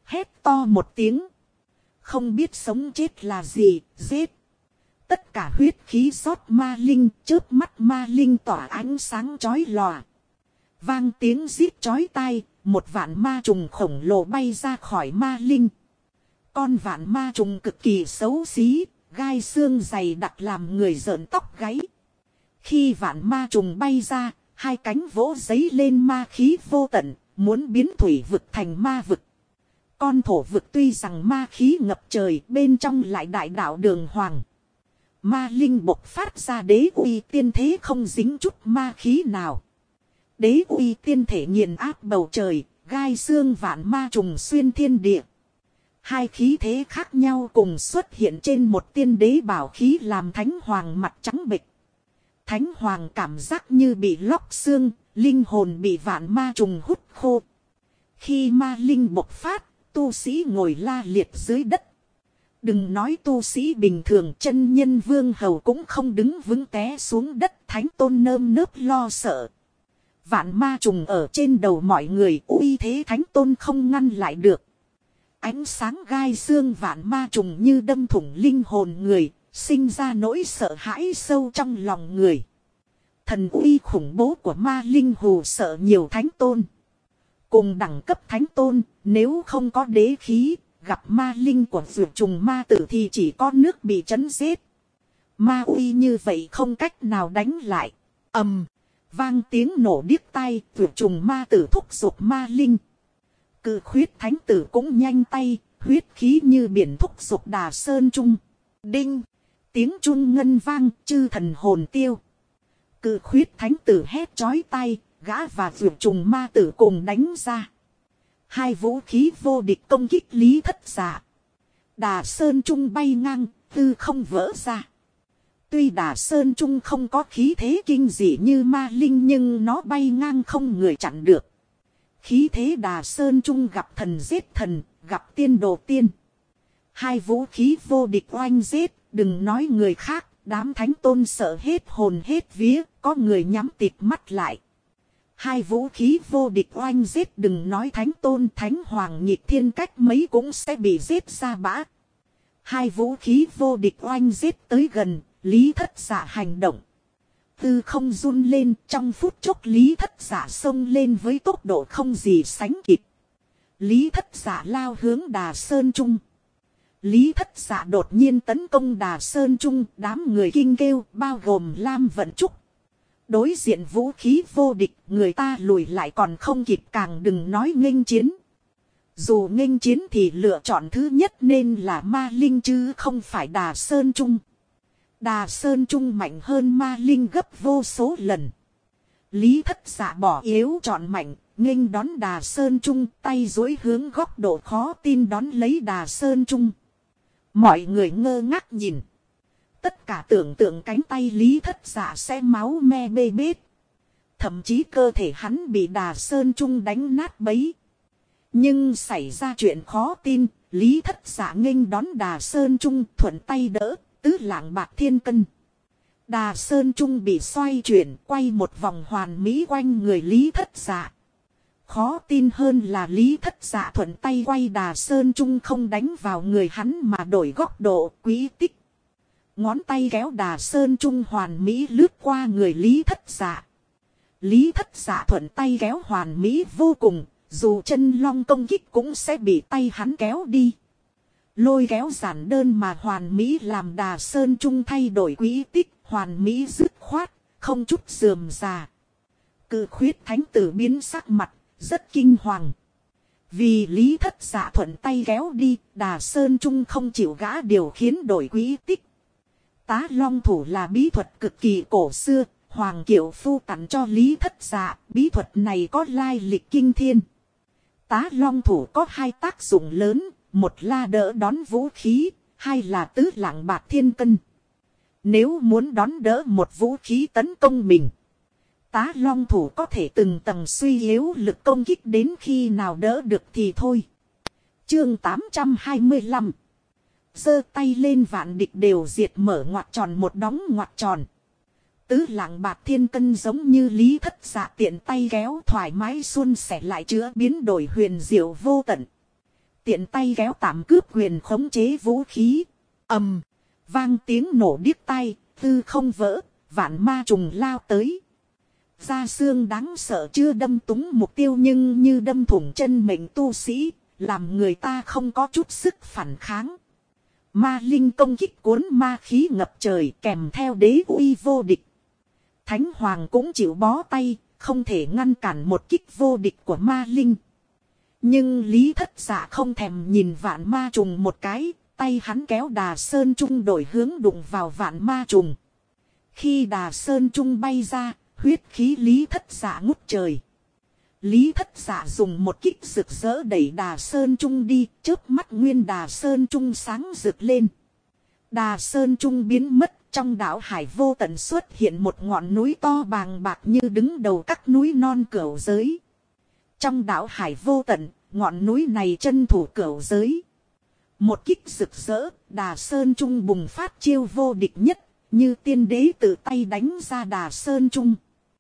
hét to một tiếng. Không biết sống chết là gì, giết. Tất cả huyết khí rót ma linh, chớp mắt ma linh tỏa ánh sáng chói lòa. Vang tiếng rít chói tai, một vạn ma trùng khổng lồ bay ra khỏi ma linh. Con vạn ma trùng cực kỳ xấu xí, gai xương dày đặc làm người rợn tóc gáy. Khi vạn ma trùng bay ra, hai cánh vỗ giấy lên ma khí vô tận, muốn biến thủy vực thành ma vực. Con thổ vực tuy rằng ma khí ngập trời, bên trong lại đại đạo đường hoàng. Ma linh bộc phát ra đế uy tiên thế không dính chút ma khí nào. Đế uy tiên thể nghiền áp bầu trời, gai xương vạn ma trùng xuyên thiên địa. Hai khí thế khác nhau cùng xuất hiện trên một tiên đế bảo khí làm thánh hoàng mặt trắng bệch. Thánh hoàng cảm giác như bị lóc xương, linh hồn bị vạn ma trùng hút khô. Khi ma linh bộc phát, tu sĩ ngồi la liệt dưới đất. Đừng nói tu sĩ bình thường, chân nhân vương hầu cũng không đứng vững té xuống đất, thánh tôn nơm nớp lo sợ. Vạn ma trùng ở trên đầu mọi người, uy thế thánh tôn không ngăn lại được. Ánh sáng gai xương vạn ma trùng như đâm thủng linh hồn người, sinh ra nỗi sợ hãi sâu trong lòng người. Thần uy khủng bố của ma linh hù sợ nhiều thánh tôn. Cùng đẳng cấp thánh tôn, nếu không có đế khí, gặp ma linh của vượt trùng ma tử thì chỉ có nước bị chấn giết. Ma uy như vậy không cách nào đánh lại. Vang tiếng nổ điếc tai, vượt trùng ma tử thúc giục ma linh. Cự khuyết thánh tử cũng nhanh tay, huyết khí như biển thúc giục Đà Sơn Trung. Đinh, tiếng chun ngân vang, chư thần hồn tiêu. Cự khuyết thánh tử hét chói tai, gã và vượt trùng ma tử cùng đánh ra. Hai vũ khí vô địch công kích Lý Thất Dạ. Đà Sơn Trung bay ngang, tư không vỡ ra. Tuy Đà Sơn Trung không có khí thế kinh dị như ma linh nhưng nó bay ngang không người chặn được. Khí thế Đà Sơn Trung gặp thần giết thần, gặp tiên đồ tiên. Hai vũ khí vô địch oanh giết, đừng nói người khác, đám thánh tôn sợ hết hồn hết vía, có người nhắm tịt mắt lại. Hai vũ khí vô địch oanh giết, đừng nói thánh tôn thánh hoàng nhịp thiên cách mấy cũng sẽ bị giết ra bã. Hai vũ khí vô địch oanh giết tới gần, Lý Thất Dạ hành động. Tư không run lên, trong phút chốc Lý Thất Dạ xông lên với tốc độ không gì sánh kịp. Lý Thất Dạ lao hướng Đà Sơn Trung. Lý Thất Dạ đột nhiên tấn công Đà Sơn Trung, đám người kinh kêu, bao gồm Lam Vận Trúc. Đối diện vũ khí vô địch, người ta lùi lại còn không kịp, càng đừng nói nghênh chiến. Dù nghênh chiến thì lựa chọn thứ nhất nên là ma linh chứ không phải Đà Sơn Trung. Đà Sơn Trung mạnh hơn ma linh gấp vô số lần. Lý Thất Dạ bỏ yếu chọn mạnh, nghênh đón Đà Sơn Trung, tay duỗi hướng góc độ khó tin đón lấy Đà Sơn Trung. Mọi người ngơ ngác nhìn. Tất cả tưởng tượng cánh tay Lý Thất Dạ sẽ máu me bê bết. Thậm chí cơ thể hắn bị Đà Sơn Trung đánh nát bấy. Nhưng xảy ra chuyện khó tin, Lý Thất Dạ nghênh đón Đà Sơn Trung thuận tay đỡ, tứ lạng bạc thiên cân. Đà Sơn Trung bị xoay chuyển, quay một vòng hoàn mỹ quanh người Lý Thất Dạ. Khó tin hơn là Lý Thất Dạ thuận tay quay Đà Sơn Trung không đánh vào người hắn mà đổi góc độ, quý tích. Ngón tay kéo Đà Sơn Trung hoàn mỹ lướt qua người Lý Thất Dạ. Lý Thất Dạ thuận tay kéo hoàn mỹ vô cùng, dù chân long công kích cũng sẽ bị tay hắn kéo đi. Lôi kéo giản đơn mà hoàn mỹ làm Đà Sơn Trung thay đổi quỹ tích, hoàn mỹ dứt khoát, không chút rườm rà. Cự khuyết thánh tử biến sắc mặt, rất kinh hoàng. Vì Lý Thất Dạ thuận tay kéo đi, Đà Sơn Trung không chịu gã điều khiến đổi quỹ tích. Tá long thủ là bí thuật cực kỳ cổ xưa, Hoàng Kiệu Phu tặng cho Lý Thất Dạ, bí thuật này có lai lịch kinh thiên. Tá long thủ có hai tác dụng lớn, một là đỡ đón vũ khí, hai là tứ lạng bạc thiên cân. Nếu muốn đón đỡ một vũ khí tấn công mình, tá long thủ có thể từng tầng suy yếu lực công kích đến khi nào đỡ được thì thôi. Chương 825. Giơ tay lên vạn địch đều diệt, mở ngoặc tròn một đóng ngoặc tròn. Tứ lạng bạc thiên cân giống như Lý Thất Dạ tiện tay kéo thoải mái suôn sẻ lại chữa biến đổi huyền diệu vô tận. tiện tay kéo tạm cướp quyền khống chế vũ khí. Ầm, vang tiếng nổ điếc tai, hư không vỡ, vạn ma trùng lao tới. Da xương đáng sợ chưa đâm trúng mục tiêu nhưng như đâm thủng chân mệnh tu sĩ, làm người ta không có chút sức phản kháng. Ma linh công kích cuốn ma khí ngập trời kèm theo đế uy vô địch. Thánh hoàng cũng chịu bó tay, không thể ngăn cản một kích vô địch của ma linh. Nhưng Lý Thất Dạ không thèm nhìn vạn ma trùng một cái, tay hắn kéo Đà Sơn Trung đổi hướng đụng vào vạn ma trùng. Khi Đà Sơn Trung bay ra, huyết khí Lý Thất Dạ ngút trời. Lý Thất Dạ dùng một kích rực rỡ đẩy Đà Sơn Trung đi, chớp mắt nguyên Đà Sơn Trung sáng rực lên. Đà Sơn Trung biến mất, trong đảo hải vô tận xuất hiện một ngọn núi to bàng bạc như đứng đầu các núi non cửu giới. Trong đảo hải vô tận, ngọn núi này chân thủ cửu giới. Một kích rực rỡ, Đà Sơn Trung bùng phát chiêu vô địch nhất, như tiên đế tự tay đánh ra Đà Sơn Trung.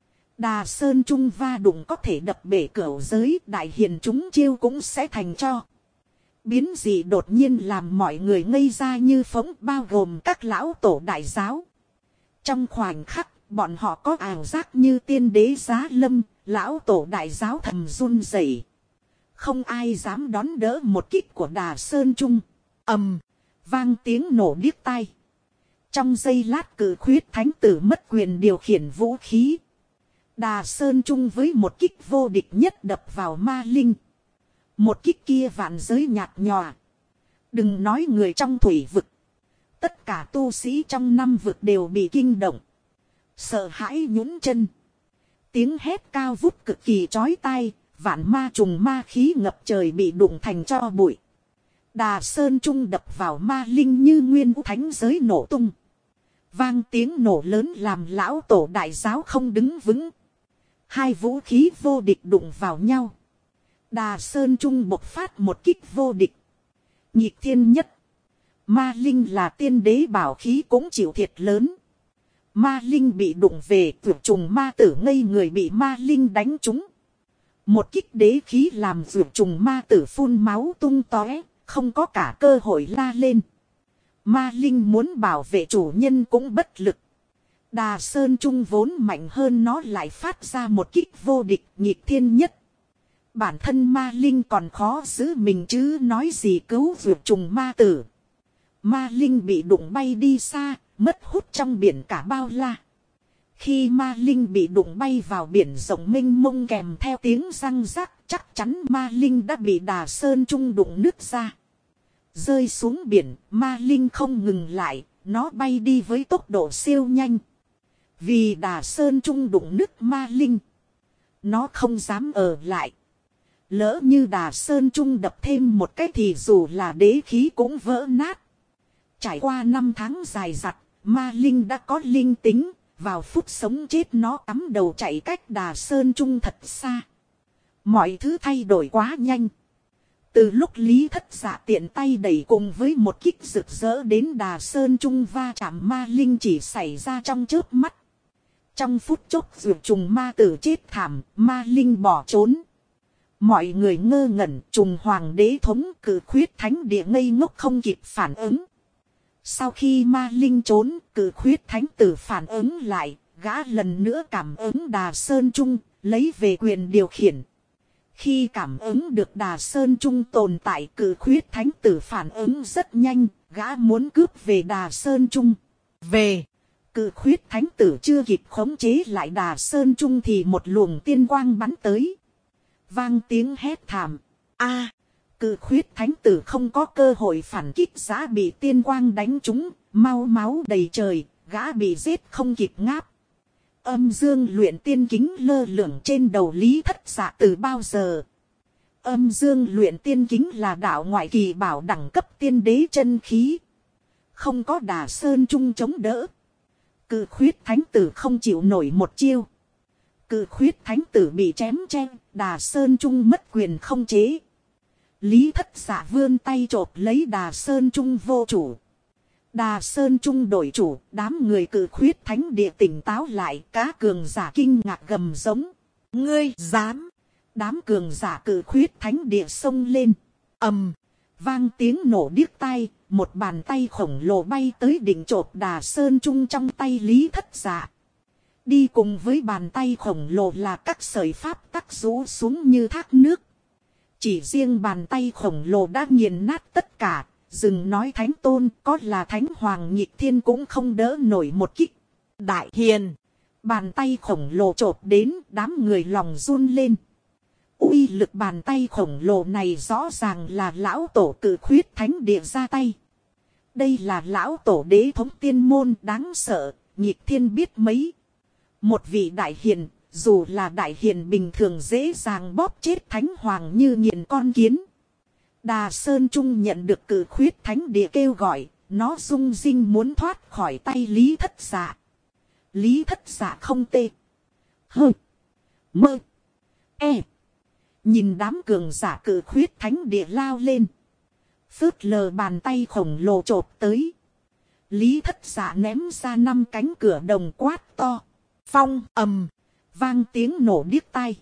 Đà Sơn Trung va đụng có thể đập bể cửu giới, đại hiền chúng chiêu cũng sẽ thành cho. Biến dị đột nhiên làm mọi người ngây ra như phỗng, bao gồm các lão tổ đại giáo. Trong khoảnh khắc, bọn họ có ảo giác như tiên đế giá lâm, lão tổ đại giáo thầm run rẩy. Không ai dám đón đỡ một kích của Đà Sơn Trung. Ầm, vang tiếng nổ điếc tai. Trong giây lát Cự Khuyết thánh tử mất quyền điều khiển vũ khí. Đà Sơn Trung với một kích vô địch nhất đập vào ma linh. Một kích kia vạn giới nhạt nhòa. Đừng nói người trong thủy vực. Tất cả tu sĩ trong năm vực đều bị kinh động. Sợ hãi nhũn chân. Tiếng hét cao vút cực kỳ chói tai. Vạn ma trùng ma khí ngập trời bị đụng thành tro bụi. Đà Sơn Trung đập vào ma linh như nguyên vũ thánh giới nổ tung. Vang tiếng nổ lớn làm lão tổ đại giáo không đứng vững. Hai vũ khí vô địch đụng vào nhau. Đà Sơn Trung bộc phát một kích vô địch. Nhịp thiên nhất. Ma linh là tiên đế bảo khí cũng chịu thiệt lớn. Ma linh bị đụng về, vượt trùng ma tử ngây người bị ma linh đánh trúng. Một kích đế khí làm vượt trùng ma tử phun máu tung tóe, không có cả cơ hội la lên. Ma linh muốn bảo vệ chủ nhân cũng bất lực. Đà Sơn Trung vốn mạnh hơn nó lại phát ra một kích vô địch nhịp thiên nhất. Bản thân ma linh còn khó giữ mình chứ nói gì cứu vượt trùng ma tử. Ma linh bị đụng bay đi xa, mất hút trong biển cả bao la. Khi ma linh bị đụng bay vào biển rộng mênh mông kèm theo tiếng răng rắc, chắc chắn ma linh đã bị Đà Sơn Trung đụng nứt ra. Rơi xuống biển, ma linh không ngừng lại, nó bay đi với tốc độ siêu nhanh. Vì Đà Sơn Trung đụng nứt ma linh, nó không dám ở lại. Lỡ như Đà Sơn Trung đập thêm một cái thì dù là đế khí cũng vỡ nát. Trải qua 5 tháng dài dặt, ma linh đã có linh tính. Vào phút sống chết nó cắm đầu chạy cách Đà Sơn Trung thật xa. Mọi thứ thay đổi quá nhanh. Từ lúc Lý Thất Dạ tiện tay đẩy cùng với một kích rực rỡ đến Đà Sơn Trung va chạm ma linh chỉ xảy ra trong chớp mắt. Trong phút chốc vượt trùng ma tử chết thảm, ma linh bỏ trốn. Mọi người ngơ ngẩn, trùng hoàng đế thống Cự Khuyết thánh địa ngây ngốc không kịp phản ứng. Sau khi ma linh trốn, Cự Khuyết thánh tử phản ứng lại, gã lần nữa cảm ứng Đà Sơn Trung, lấy về quyền điều khiển. Khi cảm ứng được Đà Sơn Trung tồn tại, Cự Khuyết thánh tử phản ứng rất nhanh, gã muốn cướp về Đà Sơn Trung. Cự Khuyết thánh tử chưa kịp khống chế lại Đà Sơn Trung thì một luồng tiên quang bắn tới. Vang tiếng hét thảm. Cự Khuyết thánh tử không có cơ hội phản kích, gã bị tiên quang đánh trúng, mau máu đầy trời, gã bị giết không kịp ngáp. Âm dương luyện tiên kính lơ lửng trên đầu Lý Thất Dạ từ bao giờ. Âm dương luyện tiên kính là đạo ngoại kỳ bảo đẳng cấp tiên đế chân khí. Không có Đà Sơn Trung chống đỡ. Cự Khuyết thánh tử không chịu nổi một chiêu. Cự Khuyết thánh tử bị chém cheng, Đà Sơn Trung mất quyền không chế. Lý Thất Dạ vươn tay chộp lấy Đà Sơn Trung vô chủ. Đà Sơn Trung đổi chủ, đám người Cự Khuyết thánh địa tỉnh táo lại, cá cường giả kinh ngạc gầm giống. Ngươi dám! Đám cường giả Cự Khuyết thánh địa xông lên. Vang tiếng nổ điếc tai, một bàn tay khổng lồ bay tới đỉnh chộp Đà Sơn Trung trong tay Lý Thất Dạ. Đi cùng với bàn tay khổng lồ là các sợi pháp tắc rũ xuống như thác nước. Chỉ riêng bàn tay khổng lồ đã nghiền nát tất cả, dừng nói thánh tôn, có là thánh hoàng nhịp thiên cũng không đỡ nổi một kích. Đại hiền, bàn tay khổng lồ chộp đến, đám người lòng run lên. Uy lực bàn tay khổng lồ này rõ ràng là lão tổ cự khuyết thánh địa ra tay. Đây là lão tổ đế thống tiên môn đáng sợ, nhịp thiên biết mấy. Một vị đại hiền, dù là đại hiền bình thường dễ dàng bóp chết thánh hoàng như nghiền con kiến. Đà Sơn Trung nhận được cự khuyết thánh địa kêu gọi, nó rung rinh muốn thoát khỏi tay Lý Thất Dạ. Lý Thất Dạ không tê. Hơ. Mơ. E. Nhìn đám cường giả cự khuyết thánh địa lao lên. Phớt lờ bàn tay khổng lồ chộp tới. Lý Thất Dạ ném ra 5 cánh cửa đồng quát to. Phong ầm. Vang tiếng nổ điếc tai.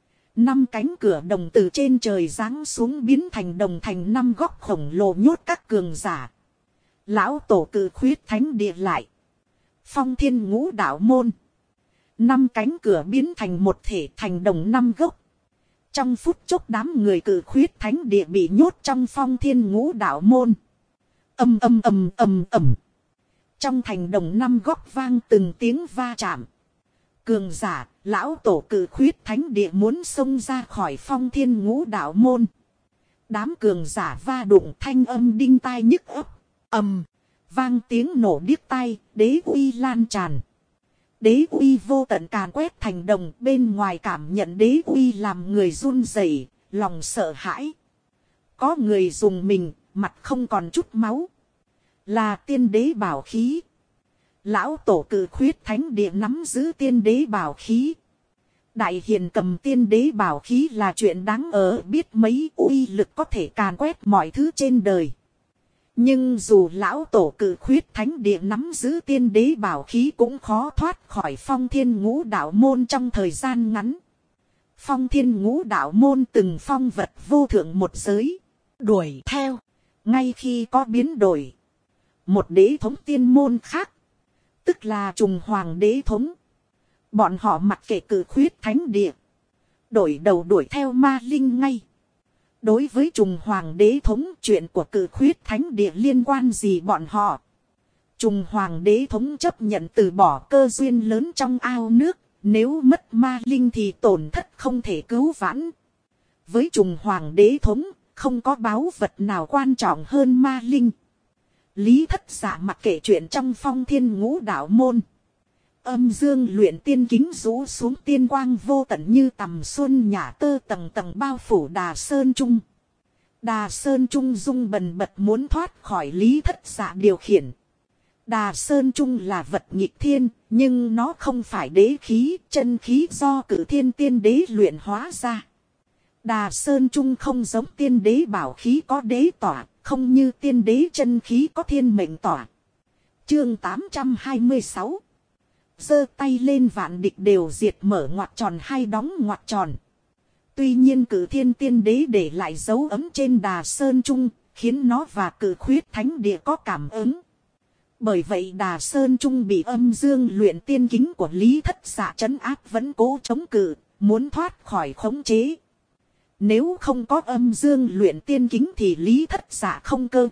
5 cánh cửa đồng từ trên trời giáng xuống biến thành đồng thành 5 góc khổng lồ nhốt các cường giả. Lão tổ cự khuyết thánh địa lại. Phong Thiên Ngũ Đạo môn. 5 cánh cửa biến thành một thể thành đồng 5 gốc. Trong phút chốc đám người cự khuyết thánh địa bị nhốt trong Phong Thiên Ngũ Đạo môn. Ầm ầm ầm ầm ầm. Trong thành đồng 5 góc vang từng tiếng va chạm. Cường giả, lão tổ cự khuyết thánh địa muốn xông ra khỏi Phong Thiên Ngũ Đạo môn. Đám cường giả va đụng thanh âm đinh tai nhức óc. Ầm, vang tiếng nổ điếc tai, đế uy lan tràn. Đế uy vô tận càn quét thành đồng, bên ngoài cảm nhận đế uy làm người run rẩy, lòng sợ hãi. Có người dùng mình, mặt không còn chút máu. Là tiên đế bảo khí. Lão tổ cự khuyết thánh địa nắm giữ tiên đế bảo khí. Đại hiền cầm tiên đế bảo khí là chuyện đáng ở biết mấy, uy lực có thể càn quét mọi thứ trên đời. Nhưng dù lão tổ cự khuyết thánh địa nắm giữ tiên đế bảo khí cũng khó thoát khỏi Phong Thiên Ngũ Đạo môn trong thời gian ngắn. Phong Thiên Ngũ Đạo môn từng phong vật vô thượng một giới. Đuổi theo. Ngay khi có biến đổi. Một đế thống tiên môn khác. Tức là Trùng Hoàng đế thống. Bọn họ mặc kệ cự khuyết thánh địa. Đổi đầu đuổi theo ma linh ngay. Đối với Trùng Hoàng đế thống, chuyện của cự khuyết thánh địa liên quan gì bọn họ. Trùng Hoàng đế thống chấp nhận từ bỏ cơ duyên lớn trong ao nước. Nếu mất ma linh thì tổn thất không thể cứu vãn. Với Trùng Hoàng đế thống, không có báu vật nào quan trọng hơn ma linh. Lý Thất Dạ mặc kệ chuyện trong Phong Thiên Ngũ Đạo môn. Âm dương luyện tiên kính rũ xuống tiên quang vô tận như tầm xuân nhả tơ tầng tầng bao phủ Đà Sơn Trung. Đà Sơn Trung rung bần bật muốn thoát khỏi Lý Thất Dạ điều khiển. Đà Sơn Trung là vật nghịch thiên, nhưng nó không phải đế khí, chân khí do cử thiên tiên đế luyện hóa ra. Đà Sơn Trung không giống tiên đế bảo khí có đế tỏa, không như tiên đế chân khí có thiên mệnh tỏa. Chương 826. Giơ tay lên vạn địch đều diệt, mở ngoặc tròn hay đóng ngoặc tròn. Tuy nhiên cử thiên tiên đế để lại dấu ấm trên Đà Sơn Trung, khiến nó và cử khuyết thánh địa có cảm ứng. Bởi vậy Đà Sơn Trung bị âm dương luyện tiên kính của Lý Thất Dạ trấn áp vẫn cố chống cự, muốn thoát khỏi khống chế. Nếu không có âm dương luyện tiên kính thì Lý Thất Dạ không cơ.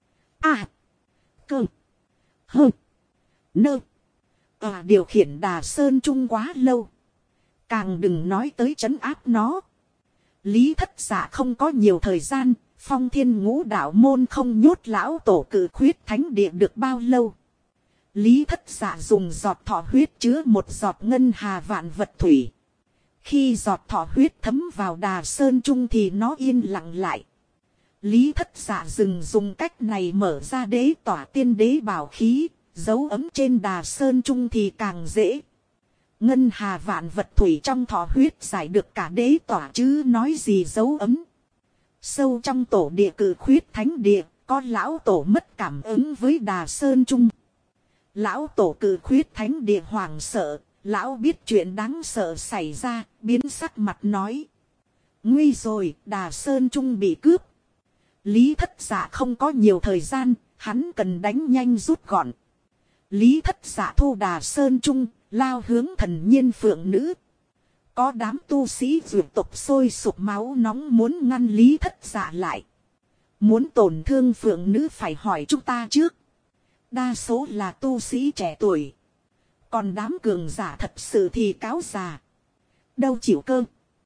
Cơ. Hơ. Nơ. Điều khiển Đà Sơn Trung quá lâu. Càng đừng nói tới trấn áp nó. Lý Thất Dạ không có nhiều thời gian. Phong Thiên Ngũ Đạo môn không nhốt lão tổ cự khuyết thánh địa được bao lâu. Lý Thất Dạ dùng giọt thọ huyết chứa một giọt ngân hà vạn vật thủy. Khi giọt thọ huyết thấm vào Đà Sơn Trung thì nó yên lặng lại. Lý Thất Dạ dùng cách này mở ra đế tỏa tiên đế bảo khí, dấu ấm trên Đà Sơn Trung thì càng dễ. Ngân hà vạn vật thủy trong thọ huyết giải được cả đế tỏa chứ nói gì dấu ấm. Sâu trong tổ địa cự khuyết thánh địa, có lão tổ mất cảm ứng với Đà Sơn Trung. Lão tổ cự khuyết thánh địa hoảng sợ, lão biết chuyện đáng sợ xảy ra, biến sắc mặt nói. Nguy rồi, Đà Sơn Trung bị cướp. Lý Thất Dạ không có nhiều thời gian, hắn cần đánh nhanh rút gọn. Lý Thất Dạ thu đà sơn trung, lao hướng thần nhiên phượng nữ. Có đám tu sĩ dược tộc sôi sục máu nóng muốn ngăn Lý Thất Dạ lại. Muốn tổn thương phượng nữ phải hỏi chúng ta trước. Đa số là tu sĩ trẻ tuổi. Còn đám cường giả thật sự thì cáo già. Đâu chịu cơ.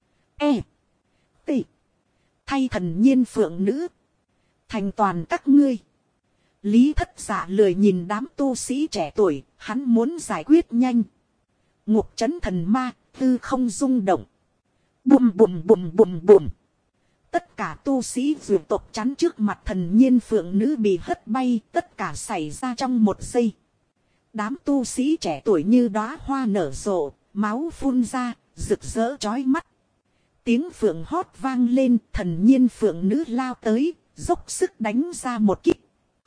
T. Thay thần nhiên phượng nữ. Thành toàn các ngươi. Lý Thất Dạ lười nhìn đám tu sĩ trẻ tuổi. Hắn muốn giải quyết nhanh. Ngục trấn thần ma. Tư không rung động. Bùm bùm bùm bùm bùm. Tất cả tu sĩ dược tộc chắn trước mặt thần nhiên phượng nữ bị hất bay. Tất cả xảy ra trong một giây. Đám tu sĩ trẻ tuổi như đóa hoa nở rộ. Máu phun ra. Rực rỡ chói mắt. Tiếng phượng hót vang lên. Thần nhiên phượng nữ lao tới. Dốc sức đánh ra một kích.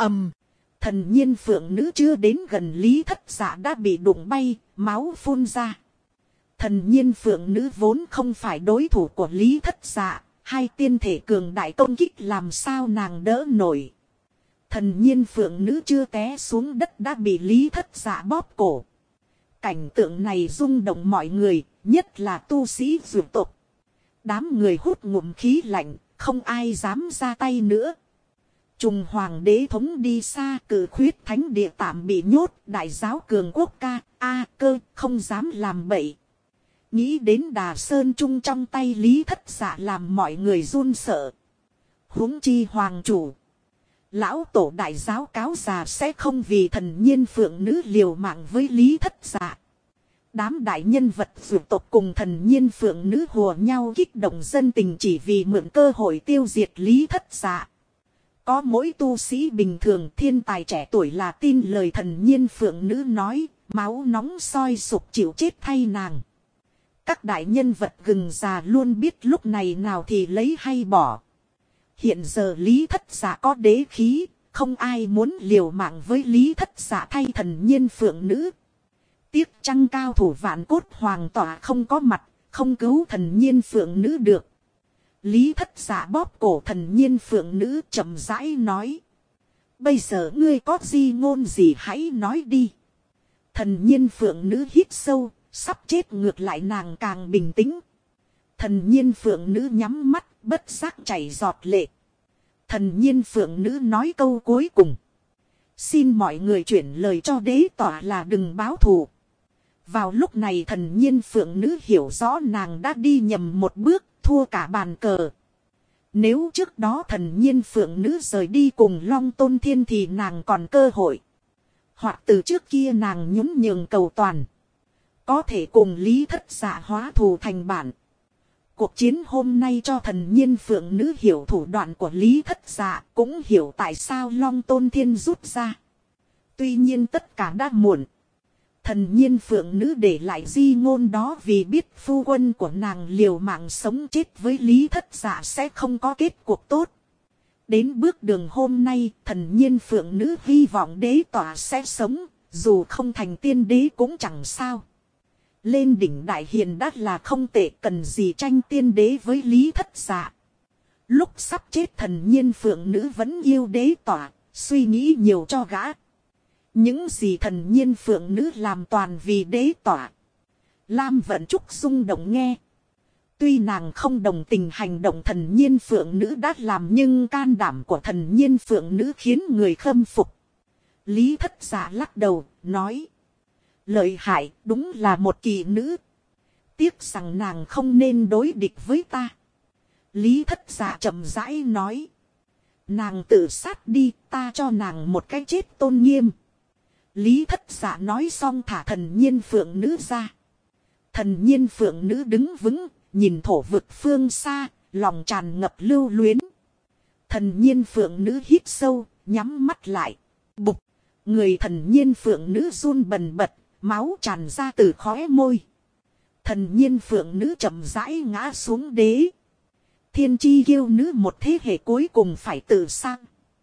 Thần nhiên phượng nữ chưa đến gần Lý Thất Dạ đã bị đụng bay. Máu phun ra. Thần nhiên phượng nữ vốn không phải đối thủ của Lý Thất Dạ. Hai tiên thể cường đại công kích làm sao nàng đỡ nổi. Thần nhiên phượng nữ chưa té xuống đất đã bị Lý Thất Dạ bóp cổ. Cảnh tượng này rung động mọi người, nhất là tu sĩ dược tộc. Đám người hút ngụm khí lạnh, không ai dám ra tay nữa. Trùng hoàng đế thống đi xa, cử khuyết thánh địa tạm bị nhốt, đại giáo cường quốc ca, cơ không dám làm bậy. Nghĩ đến Đà Sơn Trung trong tay Lý Thất Dạ làm mọi người run sợ. Huống chi hoàng chủ. Lão tổ đại giáo cáo già sẽ không vì thần nhiên phượng nữ liều mạng với Lý Thất Dạ. Đám đại nhân vật dược tộc cùng thần nhiên phượng nữ hùa nhau kích động dân tình chỉ vì mượn cơ hội tiêu diệt Lý Thất Dạ. Có mỗi tu sĩ bình thường thiên tài trẻ tuổi là tin lời thần nhiên phượng nữ nói, máu nóng soi sục chịu chết thay nàng. Các đại nhân vật gừng già luôn biết lúc này nào thì lấy hay bỏ. Hiện giờ Lý Thất Dạ có đế khí, không ai muốn liều mạng với Lý Thất Dạ thay thần nhiên phượng nữ. Tiếc chăng cao thủ vạn cốt hoàng tỏa không có mặt, không cứu thần nhiên phượng nữ được. Lý Thất Dạ bóp cổ thần nhiên phượng nữ chậm rãi nói. Bây giờ ngươi có gì ngôn gì hãy nói đi. Thần nhiên phượng nữ hít sâu, sắp chết ngược lại nàng càng bình tĩnh. Thần nhiên phượng nữ nhắm mắt, bất giác chảy giọt lệ. Thần nhiên phượng nữ nói câu cuối cùng. Xin mọi người chuyển lời cho đế tỏa là đừng báo thù. Vào lúc này thần nhiên phượng nữ hiểu rõ nàng đã đi nhầm một bước, thua cả bàn cờ. Nếu trước đó thần nhiên phượng nữ rời đi cùng Long Tôn Thiên thì nàng còn cơ hội. Hoặc từ trước kia nàng nhún nhường cầu toàn. Có thể cùng Lý Thất Dạ hóa thù thành bản. Cuộc chiến hôm nay cho thần nhiên phượng nữ hiểu thủ đoạn của Lý Thất Dạ, cũng hiểu tại sao Long Tôn Thiên rút ra. Tuy nhiên tất cả đã muộn. Thần nhiên phượng nữ để lại di ngôn đó vì biết phu quân của nàng liều mạng sống chết với Lý Thất Dạ sẽ không có kết cuộc tốt. Đến bước đường hôm nay, thần nhiên phượng nữ hy vọng đế tỏa sẽ sống, dù không thành tiên đế cũng chẳng sao. Lên đỉnh đại hiền đã là không tệ, cần gì tranh tiên đế với Lý Thất Dạ. Lúc sắp chết thần nhiên phượng nữ vẫn yêu đế tỏa, suy nghĩ nhiều cho gã. Những gì thần nhiên phượng nữ làm toàn vì đế tỏa. Lam Vận Trúc rung động nghe. Tuy nàng không đồng tình hành động thần nhiên phượng nữ đã làm, nhưng can đảm của thần nhiên phượng nữ khiến người khâm phục. Lý Thất Dạ lắc đầu, nói. Lợi hại, đúng là một kỳ nữ. Tiếc rằng nàng không nên đối địch với ta. Lý Thất Dạ chậm rãi nói. Nàng tự sát đi, ta cho nàng một cái chết tôn nghiêm. Lý Thất Dạ nói xong thả thần nhiên phượng nữ ra. Thần nhiên phượng nữ đứng vững, nhìn thổ vực phương xa, lòng tràn ngập lưu luyến. Thần nhiên phượng nữ hít sâu, nhắm mắt lại. Bục, người thần nhiên phượng nữ run bần bật, máu tràn ra từ khóe môi. Thần nhiên phượng nữ chậm rãi ngã xuống đế. Thiên chi kiêu nữ một thế hệ cuối cùng phải tự sang.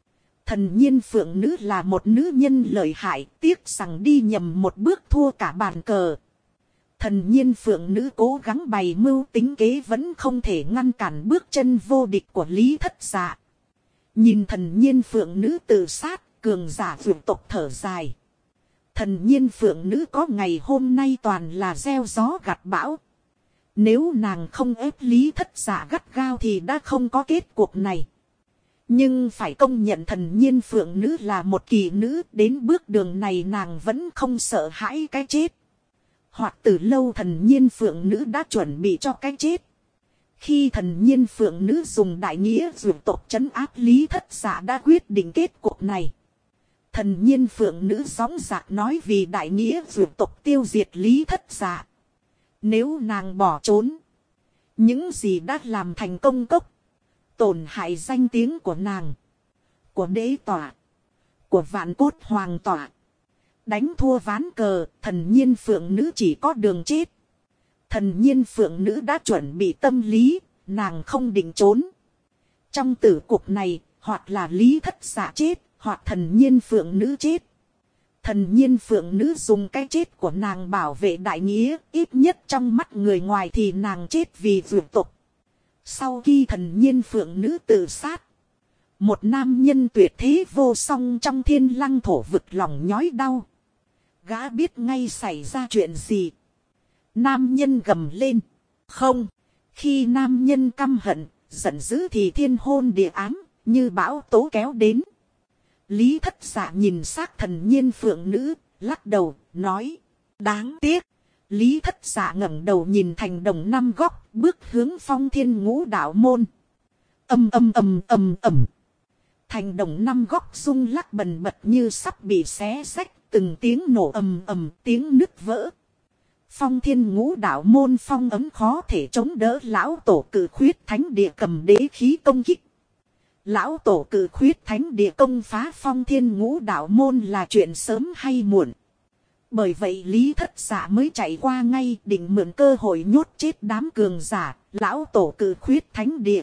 Thần nhiên phượng nữ là một nữ nhân lợi hại, tiếc rằng đi nhầm một bước thua cả bàn cờ. Thần nhiên phượng nữ cố gắng bày mưu tính kế vẫn không thể ngăn cản bước chân vô địch của Lý Thất Dạ. Nhìn thần nhiên phượng nữ tự sát, cường giả vượt tộc thở dài. Thần nhiên phượng nữ có ngày hôm nay toàn là gieo gió gặt bão. Nếu nàng không ép Lý Thất Dạ gắt gao thì đã không có kết cuộc này. Nhưng phải công nhận thần nhiên phượng nữ là một kỳ nữ, đến bước đường này nàng vẫn không sợ hãi cái chết. Hoặc từ lâu thần nhiên phượng nữ đã chuẩn bị cho cái chết. Khi thần nhiên phượng nữ dùng đại nghĩa dược tộc trấn áp Lý Thất Dạ đã quyết định kết cục này. Thần nhiên phượng nữ sóng dạc nói vì đại nghĩa dược tộc tiêu diệt Lý Thất Dạ. Nếu nàng bỏ trốn, những gì đã làm thành công cốc, tổn hại danh tiếng của nàng, của đế tọa, của vạn cốt hoàng tọa. Đánh thua ván cờ, thần nhiên phượng nữ chỉ có đường chết. Thần nhiên phượng nữ đã chuẩn bị tâm lý, nàng không định trốn. Trong tử cuộc này, hoặc là Lý Thất Dạ chết, hoặc thần nhiên phượng nữ chết. Thần nhiên phượng nữ dùng cái chết của nàng bảo vệ đại nghĩa, ít nhất trong mắt người ngoài thì nàng chết vì vượt tục. Sau khi thần nhiên phượng nữ tự sát, một nam nhân tuyệt thế vô song trong thiên lăng thổ vực lòng nhói đau. Gã biết ngay xảy ra chuyện gì. Nam nhân gầm lên. Không, khi nam nhân căm hận, giận dữ thì thiên hôn địa ám, như bão tố kéo đến. Lý Thất Dạ nhìn xác thần nhiên phượng nữ, lắc đầu, nói. Đáng tiếc. Lý Thất Dạ ngẩng đầu nhìn thành đồng năm góc, bước hướng Phong Thiên Ngũ Đạo môn. Ầm ầm ầm ầm ầm. Thành đồng năm góc rung lắc bần bật như sắp bị xé xách, từng tiếng nổ ầm ầm, tiếng nứt vỡ. Phong Thiên Ngũ Đạo môn phong ấm khó thể chống đỡ lão tổ cự khuyết thánh địa cầm đế khí công kích. Lão tổ cự khuyết thánh địa công phá Phong Thiên Ngũ Đạo môn là chuyện sớm hay muộn. Bởi vậy Lý Thất Dạ mới chạy qua ngay, định mượn cơ hội nhốt chết đám cường giả, lão tổ cự khuyết thánh địa.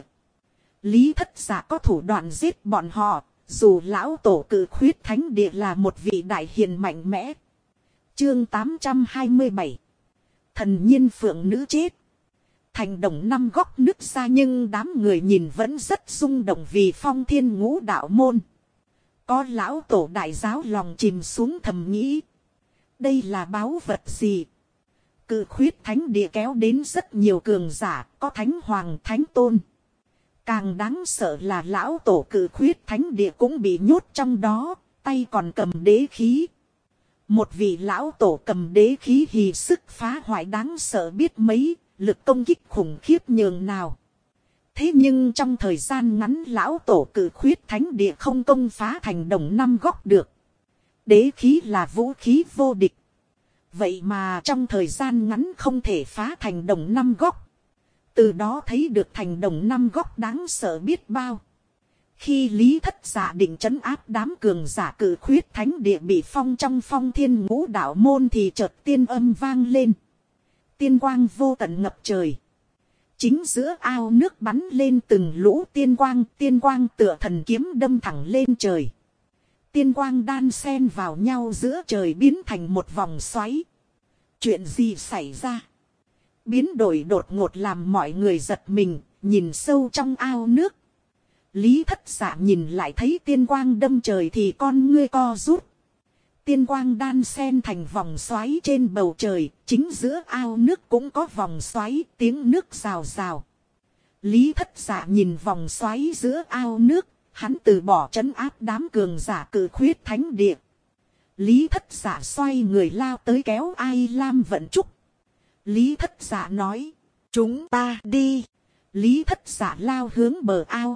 Lý Thất Dạ có thủ đoạn giết bọn họ, dù lão tổ cự khuyết thánh địa là một vị đại hiền mạnh mẽ. Chương 827. Thần nhiên phượng nữ chết. Thành đồng năm góc nứt ra nhưng đám người nhìn vẫn rất rung động vì Phong Thiên Ngũ Đạo môn. Có lão tổ đại giáo lòng chìm xuống thầm nghĩ. Đây là báu vật gì? Cự khuyết thánh địa kéo đến rất nhiều cường giả, có thánh hoàng thánh tôn. Càng đáng sợ là lão tổ cự khuyết thánh địa cũng bị nhốt trong đó, tay còn cầm đế khí. Một vị lão tổ cầm đế khí hì sức phá hoại đáng sợ biết mấy, lực công kích khủng khiếp nhường nào. Thế nhưng trong thời gian ngắn lão tổ cự khuyết thánh địa không công phá thành đồng năm góc được. Đế khí là vũ khí vô địch. Vậy mà trong thời gian ngắn không thể phá thành đồng năm góc. Từ đó thấy được thành đồng năm góc đáng sợ biết bao. Khi Lý Thất Dạ định trấn áp đám cường giả cự khuyết thánh địa bị phong trong Phong Thiên Ngũ Đạo môn thì chợt tiên âm vang lên. Tiên quang vô tận ngập trời. Chính giữa ao nước bắn lên từng lũ tiên quang tựa thần kiếm đâm thẳng lên trời. Tiên quang đan xen vào nhau giữa trời biến thành một vòng xoáy. Chuyện gì xảy ra? Biến đổi đột ngột làm mọi người giật mình, nhìn sâu trong ao nước. Lý Thất Dạ nhìn lại thấy tiên quang đâm trời thì con ngươi co rút. Tiên quang đan xen thành vòng xoáy trên bầu trời, chính giữa ao nước cũng có vòng xoáy, tiếng nước rào rào. Lý Thất Dạ nhìn vòng xoáy giữa ao nước, hắn từ bỏ trấn áp đám cường giả cự khuyết thánh địa. Lý Thất Dạ xoay người lao tới kéo Ai Lam Vận Trúc. Lý Thất Dạ nói, chúng ta đi. Lý Thất Dạ lao hướng bờ ao.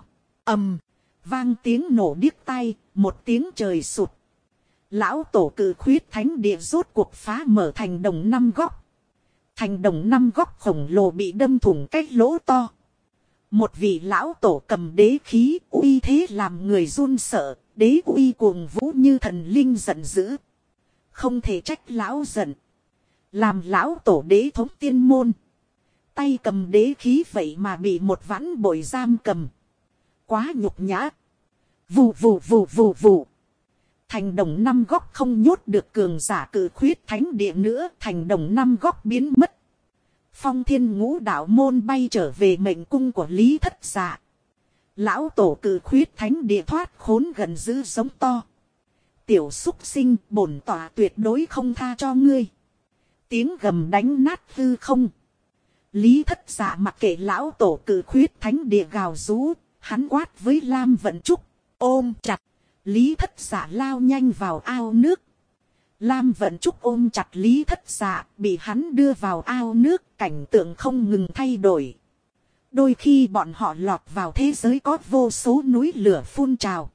Vang tiếng nổ điếc tai, một tiếng trời sụt. Lão tổ cự khuyết thánh địa rốt cuộc phá mở thành đồng năm góc. Thành đồng năm góc khổng lồ bị đâm thủng cái lỗ to. Một vị lão tổ cầm đế khí uy thế làm người run sợ, đế uy cuồng vũ như thần linh giận dữ. Không thể trách lão giận. Làm lão tổ đế thống tiên môn. Tay cầm đế khí vậy mà bị một vãn bội giam cầm. Quá nhục nhã. Vù vù vù vù vù. Thành đồng năm góc không nhốt được cường giả cự khuyết thánh địa nữa. Thành đồng năm góc biến mất. Phong Thiên Ngũ Đạo môn bay trở về mệnh cung của Lý Thất Dạ. Lão tổ cử khuyết thánh địa thoát khốn gần dữ giống to. Tiểu súc sinh, bổn tỏa tuyệt đối không tha cho ngươi. Tiếng gầm đánh nát hư không. Lý Thất Dạ mặc kệ lão tổ cử khuyết thánh địa gào rú, hắn quát với Lam Vận Trúc, ôm chặt. Lý Thất Dạ lao nhanh vào ao nước. Lam Vận Trúc ôm chặt Lý Thất Dạ, bị hắn đưa vào ao nước, cảnh tượng không ngừng thay đổi. Đôi khi bọn họ lọt vào thế giới có vô số núi lửa phun trào.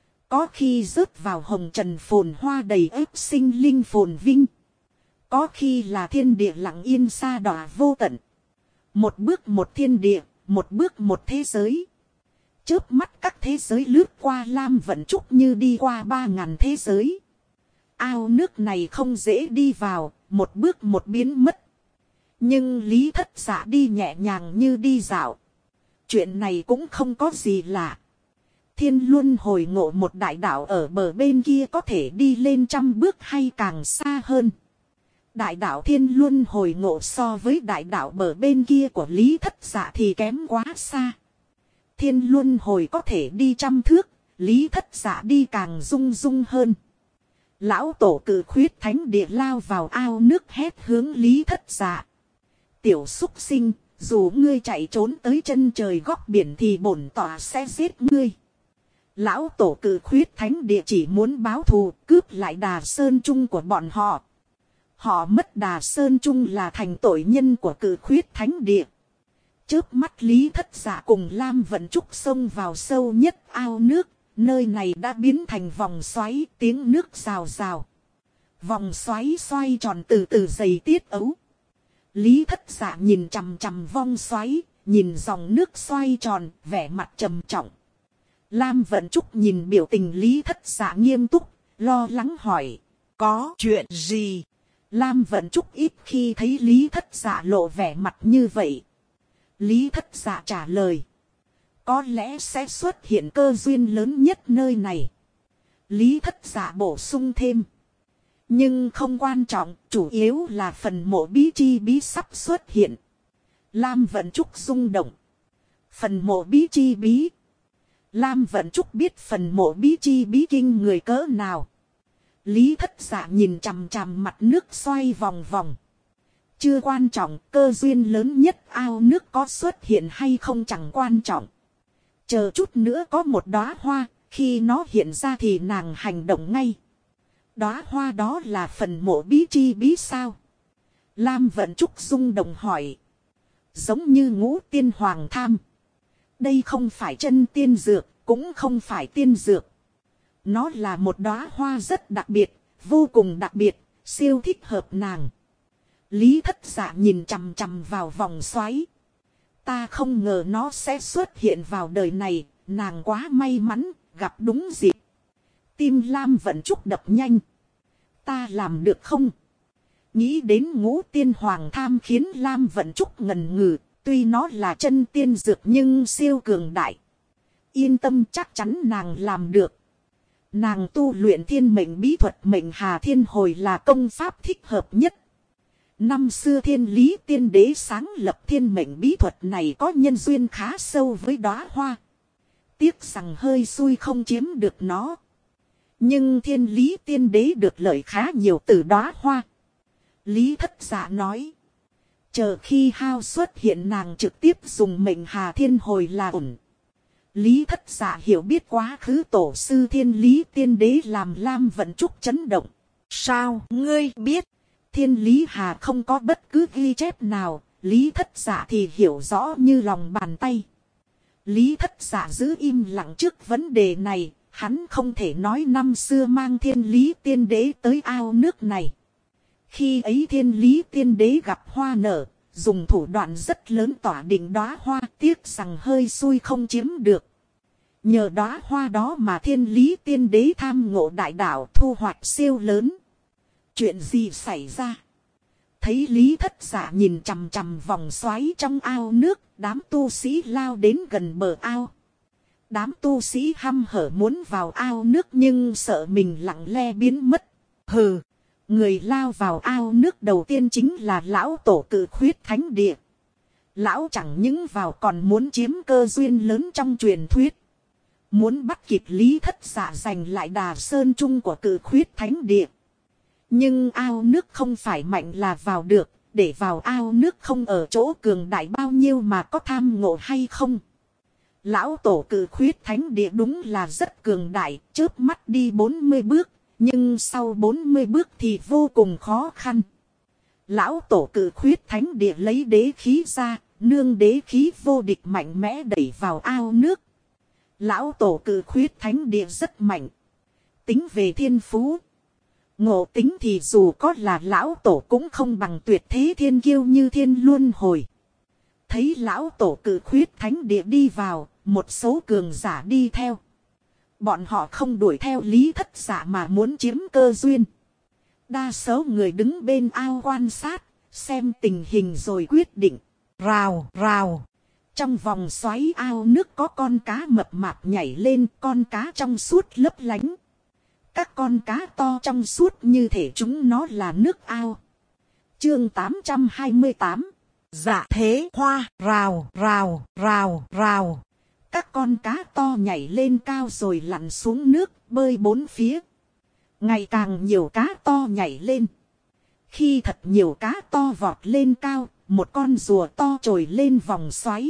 Có khi rớt vào hồng trần phồn hoa đầy ếp sinh linh phồn vinh. Có khi là thiên địa lặng yên xa đọa vô tận. Một bước một thiên địa, một bước một thế giới. Chớp mắt các thế giới lướt qua Lam Vận Trúc như đi qua 3000 thế giới. Ao nước này không dễ đi vào, một bước một biến mất. Nhưng Lý Thất Dạ đi nhẹ nhàng như đi dạo. Chuyện này cũng không có gì lạ. Thiên Luân hồi ngộ một đại đạo ở bờ bên kia có thể đi lên 100 bước hay càng xa hơn. Đại đạo Thiên Luân hồi ngộ so với đại đạo bờ bên kia của Lý Thất Dạ thì kém quá xa. Thiên Luân hồi có thể đi 100 thước, Lý Thất Dạ đi càng rung rung hơn. Lão tổ cử khuyết thánh địa lao vào ao nước hét hướng Lý Thất Dạ. Tiểu súc sinh, dù ngươi chạy trốn tới chân trời góc biển thì bổn tỏa sẽ giết ngươi. Lão tổ cử khuyết thánh địa chỉ muốn báo thù, cướp lại Đà Sơn Trung của bọn họ. Họ mất Đà Sơn Trung là thành tội nhân của cử khuyết thánh địa. Chớp mắt Lý Thất Dạ cùng Lam Vận Trúc xông vào sâu nhất ao nước. Nơi này đã biến thành vòng xoáy, tiếng nước rào rào. Vòng xoáy xoay tròn từ từ dày tiết ấu. Lý Thất Dạ nhìn chằm chằm vòng xoáy, nhìn dòng nước xoay tròn, vẻ mặt trầm trọng. Lam Vận Trúc nhìn biểu tình Lý Thất Dạ nghiêm túc, lo lắng hỏi. Có chuyện gì? Lam Vận Trúc ít khi thấy Lý Thất Dạ lộ vẻ mặt như vậy. Lý Thất Dạ trả lời. Có lẽ sẽ xuất hiện cơ duyên lớn nhất nơi này. Lý Thất Dạ bổ sung thêm. Nhưng không quan trọng, chủ yếu là phần mộ bí chi bí sắp xuất hiện. Lam Vận Trúc rung động. Phần mộ bí chi bí. Lam Vận Trúc biết phần mộ bí chi bí kinh người cỡ nào. Lý Thất Dạ nhìn chằm chằm mặt nước xoay vòng vòng. Chưa quan trọng, cơ duyên lớn nhất ao nước có xuất hiện hay không chẳng quan trọng. Chờ chút nữa có một đóa hoa, khi nó hiện ra thì nàng hành động ngay. Đóa hoa đó là phần mộ bí chi bí sao? Lam Vận Trúc rung động hỏi. Giống như ngũ tiên hoàng tham. Đây không phải chân tiên dược, cũng không phải tiên dược. Nó là một đóa hoa rất đặc biệt, vô cùng đặc biệt, siêu thích hợp nàng. Lý Thất Dạ nhìn chằm chằm vào vòng xoáy. Ta không ngờ nó sẽ xuất hiện vào đời này, nàng quá may mắn, gặp đúng dịp. Tim Lam Vận Trúc đập nhanh. Ta làm được không? Nghĩ đến ngũ tiên hoàng tham khiến Lam Vận Trúc ngần ngừ, tuy nó là chân tiên dược nhưng siêu cường đại. Yên tâm, chắc chắn nàng làm được. Nàng tu luyện thiên mệnh bí thuật mệnh hà thiên hồi là công pháp thích hợp nhất. Năm xưa Thiên Lý Tiên Đế sáng lập thiên mệnh bí thuật này có nhân duyên khá sâu với đóa hoa. Tiếc rằng hơi xui không chiếm được nó. Nhưng Thiên Lý Tiên Đế được lợi khá nhiều từ đóa hoa. Lý Thất Dạ nói. Chờ khi hao xuất hiện nàng trực tiếp dùng mệnh hà thiên hồi là ổn. Lý Thất Dạ hiểu biết quá khứ tổ sư Thiên Lý Tiên Đế làm Lam Vận Trúc chấn động. Sao ngươi biết? Thiên Lý Hà không có bất cứ ghi chép nào, Lý Thất Dạ thì hiểu rõ như lòng bàn tay. Lý Thất Dạ giữ im lặng trước vấn đề này, hắn không thể nói năm xưa mang Thiên Lý Tiên Đế tới ao nước này. Khi ấy Thiên Lý Tiên Đế gặp hoa nở, dùng thủ đoạn rất lớn tỏa định đóa hoa, tiếc rằng hơi xui không chiếm được. Nhờ đóa hoa đó mà Thiên Lý Tiên Đế tham ngộ đại đạo, thu hoạch siêu lớn. Chuyện gì xảy ra? Thấy Lý Thất Dạ nhìn chằm chằm vòng xoáy trong ao nước, đám tu sĩ lao đến gần bờ ao. Đám tu sĩ hăm hở muốn vào ao nước nhưng sợ mình lặng lẽ biến mất. Hừ, người lao vào ao nước đầu tiên chính là lão tổ cử khuyết thánh địa. Lão chẳng những vào còn muốn chiếm cơ duyên lớn trong truyền thuyết. Muốn bắt kịp Lý Thất Dạ giành lại Đà Sơn Trung của Cự Khuyết Thánh Địa. Nhưng ao nước không phải mạnh là vào được. Để vào ao nước không ở chỗ cường đại bao nhiêu mà có tham ngộ hay không. Lão tổ Cự Khuyết Thánh Địa đúng là rất cường đại. Chớp mắt đi 40 bước. Nhưng sau 40 bước thì vô cùng khó khăn. Lão tổ Cự Khuyết Thánh Địa lấy đế khí ra. Nương đế khí vô địch mạnh mẽ đẩy vào ao nước. Lão tổ Cự Khuyết Thánh Địa rất mạnh. Tính về thiên phú. Ngộ tính thì dù có là lão tổ cũng không bằng tuyệt thế thiên kiêu như Thiên Luân Hồi. Thấy lão tổ Cự Khuyết Thánh Địa đi vào, một số cường giả đi theo. Bọn họ không đuổi theo Lý Thất Dạ mà muốn chiếm cơ duyên. Đa số người đứng bên ao quan sát, xem tình hình rồi quyết định. Rào, rào. Trong vòng xoáy ao nước có con cá mập mạp nhảy lên, con cá trong suốt lấp lánh. Các con cá to trong suốt như thể chúng nó là nước ao. Chương 828. Dạ thế hoa, rào, rào, rào, rào. Các con cá to nhảy lên cao rồi lặn xuống nước, bơi bốn phía. Ngày càng nhiều cá to nhảy lên. Khi thật nhiều cá to vọt lên cao, một con rùa to trồi lên vòng xoáy.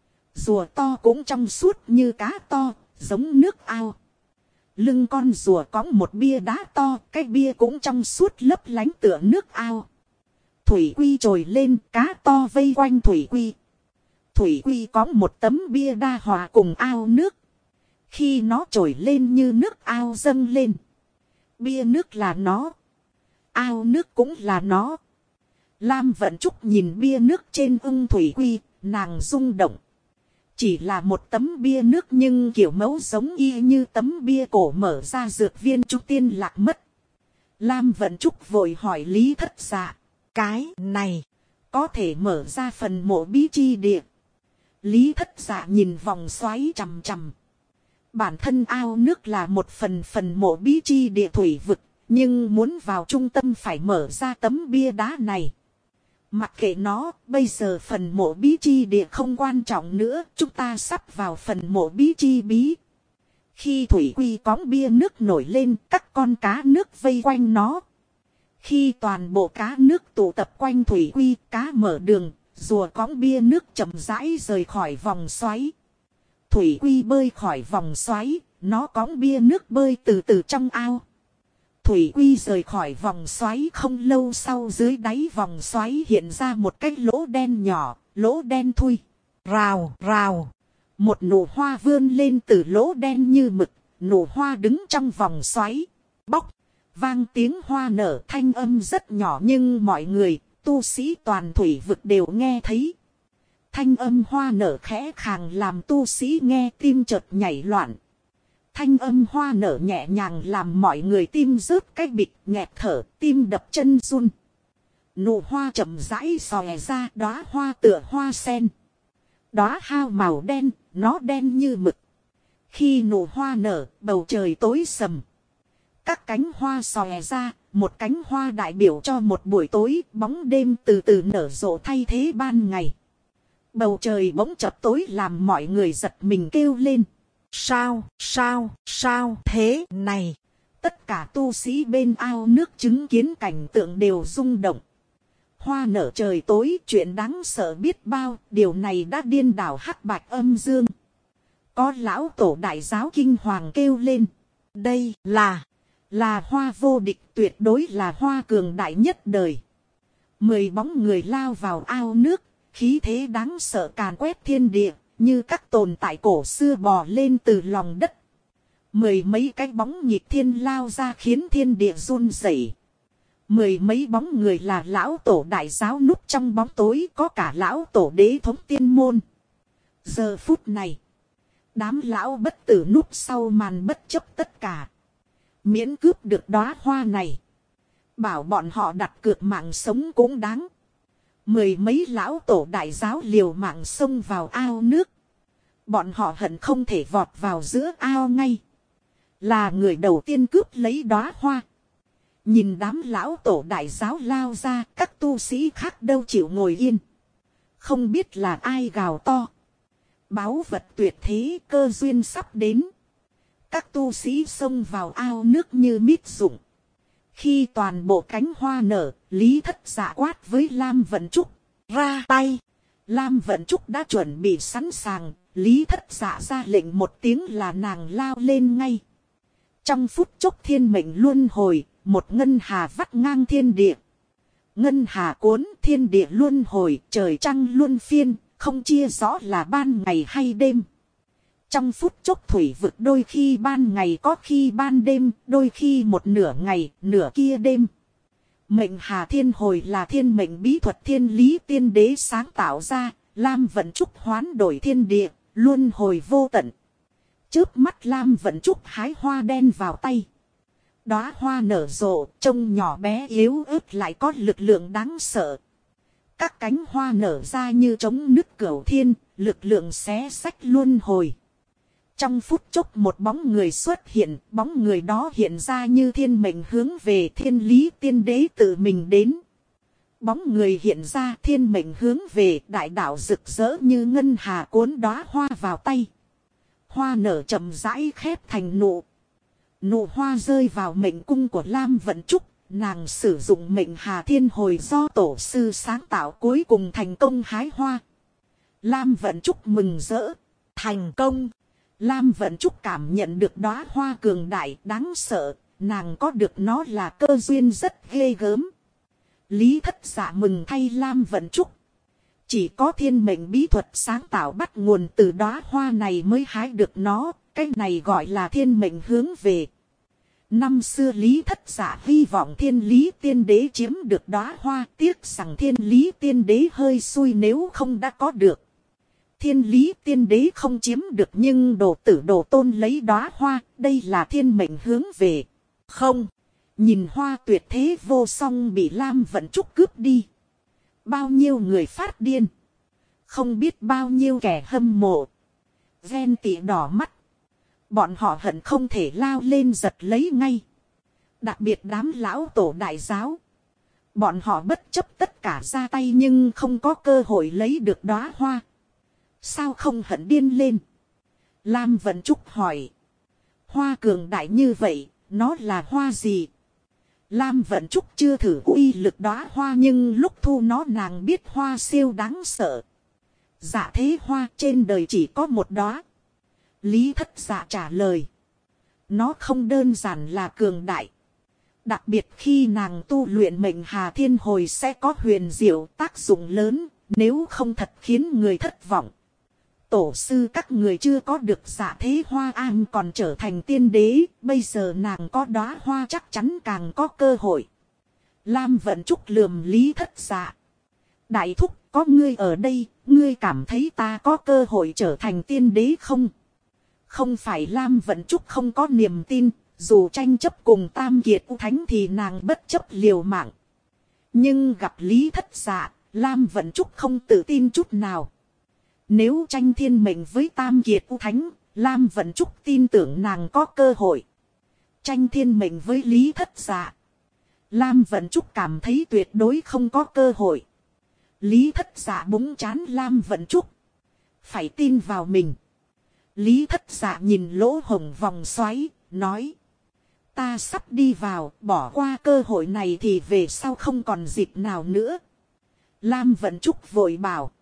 Rùa to cũng trong suốt như cá to, giống nước ao. Lưng con rùa có một bia đá to, cái bia cũng trong suốt lấp lánh tựa nước ao. Thủy quy trồi lên, cá to vây quanh thủy quy. Thủy quy có một tấm bia đa hòa cùng ao nước. Khi nó trồi lên như nước ao dâng lên. Bia nước là nó. Ao nước cũng là nó. Lam Vận Trúc nhìn bia nước trên ưng thủy quy, nàng rung động. Chỉ là một tấm bia nước nhưng kiểu mẫu giống y như tấm bia cổ mở ra dược viên Trúc Tiên lạc mất. Lam Vận Trúc vội hỏi Lý Thất Dạ. Cái này có thể mở ra phần mộ bí chi địa. Lý Thất Dạ nhìn vòng xoáy chằm chằm. Bản thân ao nước là một phần mộ bí chi địa thủy vực. Nhưng muốn vào trung tâm phải mở ra tấm bia đá này. Mặc kệ nó, bây giờ phần mộ bí chi địa không quan trọng nữa, chúng ta sắp vào phần mộ bí chi bí. Khi thủy quy cõng bia nước nổi lên, các con cá nước vây quanh nó. Khi toàn bộ cá nước tụ tập quanh thủy quy, cá mở đường, rùa cõng bia nước chậm rãi rời khỏi vòng xoáy. Thủy quy bơi khỏi vòng xoáy, nó cõng bia nước bơi từ từ trong ao. Thủy quy rời khỏi vòng xoáy không lâu sau dưới đáy vòng xoáy hiện ra một cái lỗ đen nhỏ, lỗ đen thui. Rào, rào. Một nụ hoa vươn lên từ lỗ đen như mực, nụ hoa đứng trong vòng xoáy. Bóc, vang tiếng hoa nở thanh âm rất nhỏ nhưng mọi người, tu sĩ toàn thủy vực đều nghe thấy. Thanh âm hoa nở khẽ khàng làm tu sĩ nghe tim chợt nhảy loạn. Thanh âm hoa nở nhẹ nhàng làm mọi người tim rớt cái bịch nghẹt thở, tim đập chân run. Nụ hoa chậm rãi xòe ra, đóa hoa tựa hoa sen. Đóa hao màu đen, nó đen như mực. Khi nụ hoa nở, bầu trời tối sầm. Các cánh hoa xòe ra, một cánh hoa đại biểu cho một buổi tối, bóng đêm từ từ nở rộ thay thế ban ngày. Bầu trời bỗng chợt tối làm mọi người giật mình kêu lên. Sao thế này? Tất cả tu sĩ bên ao nước chứng kiến cảnh tượng đều rung động. Hoa nở trời tối, chuyện đáng sợ biết bao, điều này đã điên đảo Hắc Bạch Âm Dương. Có lão tổ đại giáo kinh hoàng kêu lên. Đây là hoa vô địch, tuyệt đối là hoa cường đại nhất đời. 10 bóng người lao vào ao nước, khí thế đáng sợ càn quét thiên địa. Như các tồn tại cổ xưa bò lên từ lòng đất. 10 mấy cái bóng nhịp thiên lao ra khiến thiên địa run rẩy. 10 mấy bóng người là lão tổ đại giáo núp trong bóng tối, có cả lão tổ đế thống tiên môn. Giờ phút này, đám lão bất tử núp sau màn bất chấp tất cả. Miễn cướp được đóa hoa này. Bảo bọn họ đặt cược mạng sống cũng đáng. 10 mấy lão tổ đại giáo liều mạng xông vào ao nước. Bọn họ hận không thể vọt vào giữa ao ngay. Là người đầu tiên cướp lấy đóa hoa. Nhìn đám lão tổ đại giáo lao ra, các tu sĩ khác đâu chịu ngồi yên. Không biết là ai gào to. Báu vật tuyệt thế, cơ duyên sắp đến. Các tu sĩ xông vào ao nước như mít rụng. Khi toàn bộ cánh hoa nở, Lý Thất Dạ quát với Lam Vận Trúc. Ra tay. Lam Vận Trúc đã chuẩn bị sẵn sàng. Lý Thất Dạ ra lệnh một tiếng là nàng lao lên ngay. Trong phút chốc thiên mệnh luân hồi, một ngân hà vắt ngang thiên địa. Ngân hà cuốn thiên địa luân hồi, trời trăng luân phiên, không chia rõ là ban ngày hay đêm. Trong phút chốc thủy vực đôi khi ban ngày có khi ban đêm, đôi khi một nửa ngày, nửa kia đêm. Mệnh hà thiên hồi là thiên mệnh bí thuật thiên lý tiên đế sáng tạo ra, Lam Vận Trúc hoán đổi thiên địa, luân hồi vô tận. Chớp mắt Lam Vận Trúc hái hoa đen vào tay. Đóa hoa nở rộ, trông nhỏ bé yếu ớt lại có lực lượng đáng sợ. Các cánh hoa nở ra như trống nứt cửu thiên, lực lượng xé xách luân hồi. Trong phút chốc một bóng người xuất hiện, bóng người đó hiện ra như thiên mệnh hướng về thiên lý tiên đế tự mình đến. Bóng người hiện ra thiên mệnh hướng về đại đạo rực rỡ như ngân hà cuốn đóa hoa vào tay. Hoa nở chậm rãi khép thành nụ. Nụ hoa rơi vào mệnh cung của Lam Vận Trúc, nàng sử dụng mệnh hà thiên hồi do tổ sư sáng tạo cuối cùng thành công hái hoa. Lam Vận Trúc mừng rỡ, thành công. Lam Vận Trúc cảm nhận được đóa hoa cường đại đáng sợ, nàng có được nó là cơ duyên rất ghê gớm. Lý Thất Dạ mừng thay Lam Vận Trúc. Chỉ có thiên mệnh bí thuật sáng tạo bắt nguồn từ đóa hoa này mới hái được nó, cái này gọi là thiên mệnh hướng về. Năm xưa Lý Thất Dạ hy vọng thiên lý tiên đế chiếm được đóa hoa, tiếc rằng thiên lý tiên đế hơi xui nếu không đã có được. Thiên lý tiên đế không chiếm được nhưng đồ tử đồ tôn lấy đóa hoa, đây là thiên mệnh hướng về. Không, nhìn hoa tuyệt thế vô song bị Lam Vận Trúc cướp đi. Bao nhiêu người phát điên. Không biết bao nhiêu kẻ hâm mộ. Ghen tị đỏ mắt. Bọn họ hận không thể lao lên giật lấy ngay. Đặc biệt đám lão tổ đại giáo. Bọn họ bất chấp tất cả ra tay nhưng không có cơ hội lấy được đóa hoa. Sao không hận điên lên? Lam Vận Trúc hỏi. Hoa cường đại như vậy, nó là hoa gì? Lam Vận Trúc chưa thử uy lực đóa hoa nhưng lúc thu nó nàng biết hoa siêu đáng sợ. Dạ thế hoa trên đời chỉ có một đóa. Lý Thất Dạ trả lời. Nó không đơn giản là cường đại. Đặc biệt khi nàng tu luyện mệnh hà thiên hồi sẽ có huyền diệu tác dụng lớn, nếu không thật khiến người thất vọng. Tổ sư các người chưa có được dạ thế hoa an còn trở thành tiên đế, bây giờ nàng có đóa hoa chắc chắn càng có cơ hội. Lam Vận Trúc lườm Lý Thất Dạ. Đại thúc, có ngươi ở đây, ngươi cảm thấy ta có cơ hội trở thành tiên đế không? Không phải Lam Vận Trúc không có niềm tin, dù tranh chấp cùng Tam Kiệt U Thánh thì nàng bất chấp liều mạng. Nhưng gặp Lý Thất Dạ, Lam Vận Trúc không tự tin chút nào. Nếu tranh thiên mệnh với Tam Kiệt U Thánh, Lam Vận Trúc tin tưởng nàng có cơ hội. Tranh thiên mệnh với Lý Thất Dạ, Lam Vận Trúc cảm thấy tuyệt đối không có cơ hội. Lý Thất Dạ búng trán Lam Vận Trúc. Phải tin vào mình. Lý Thất Dạ nhìn lỗ hổng vòng xoáy, nói. Ta sắp đi vào, bỏ qua cơ hội này thì về sau không còn dịp nào nữa. Lam Vận Trúc vội bảo.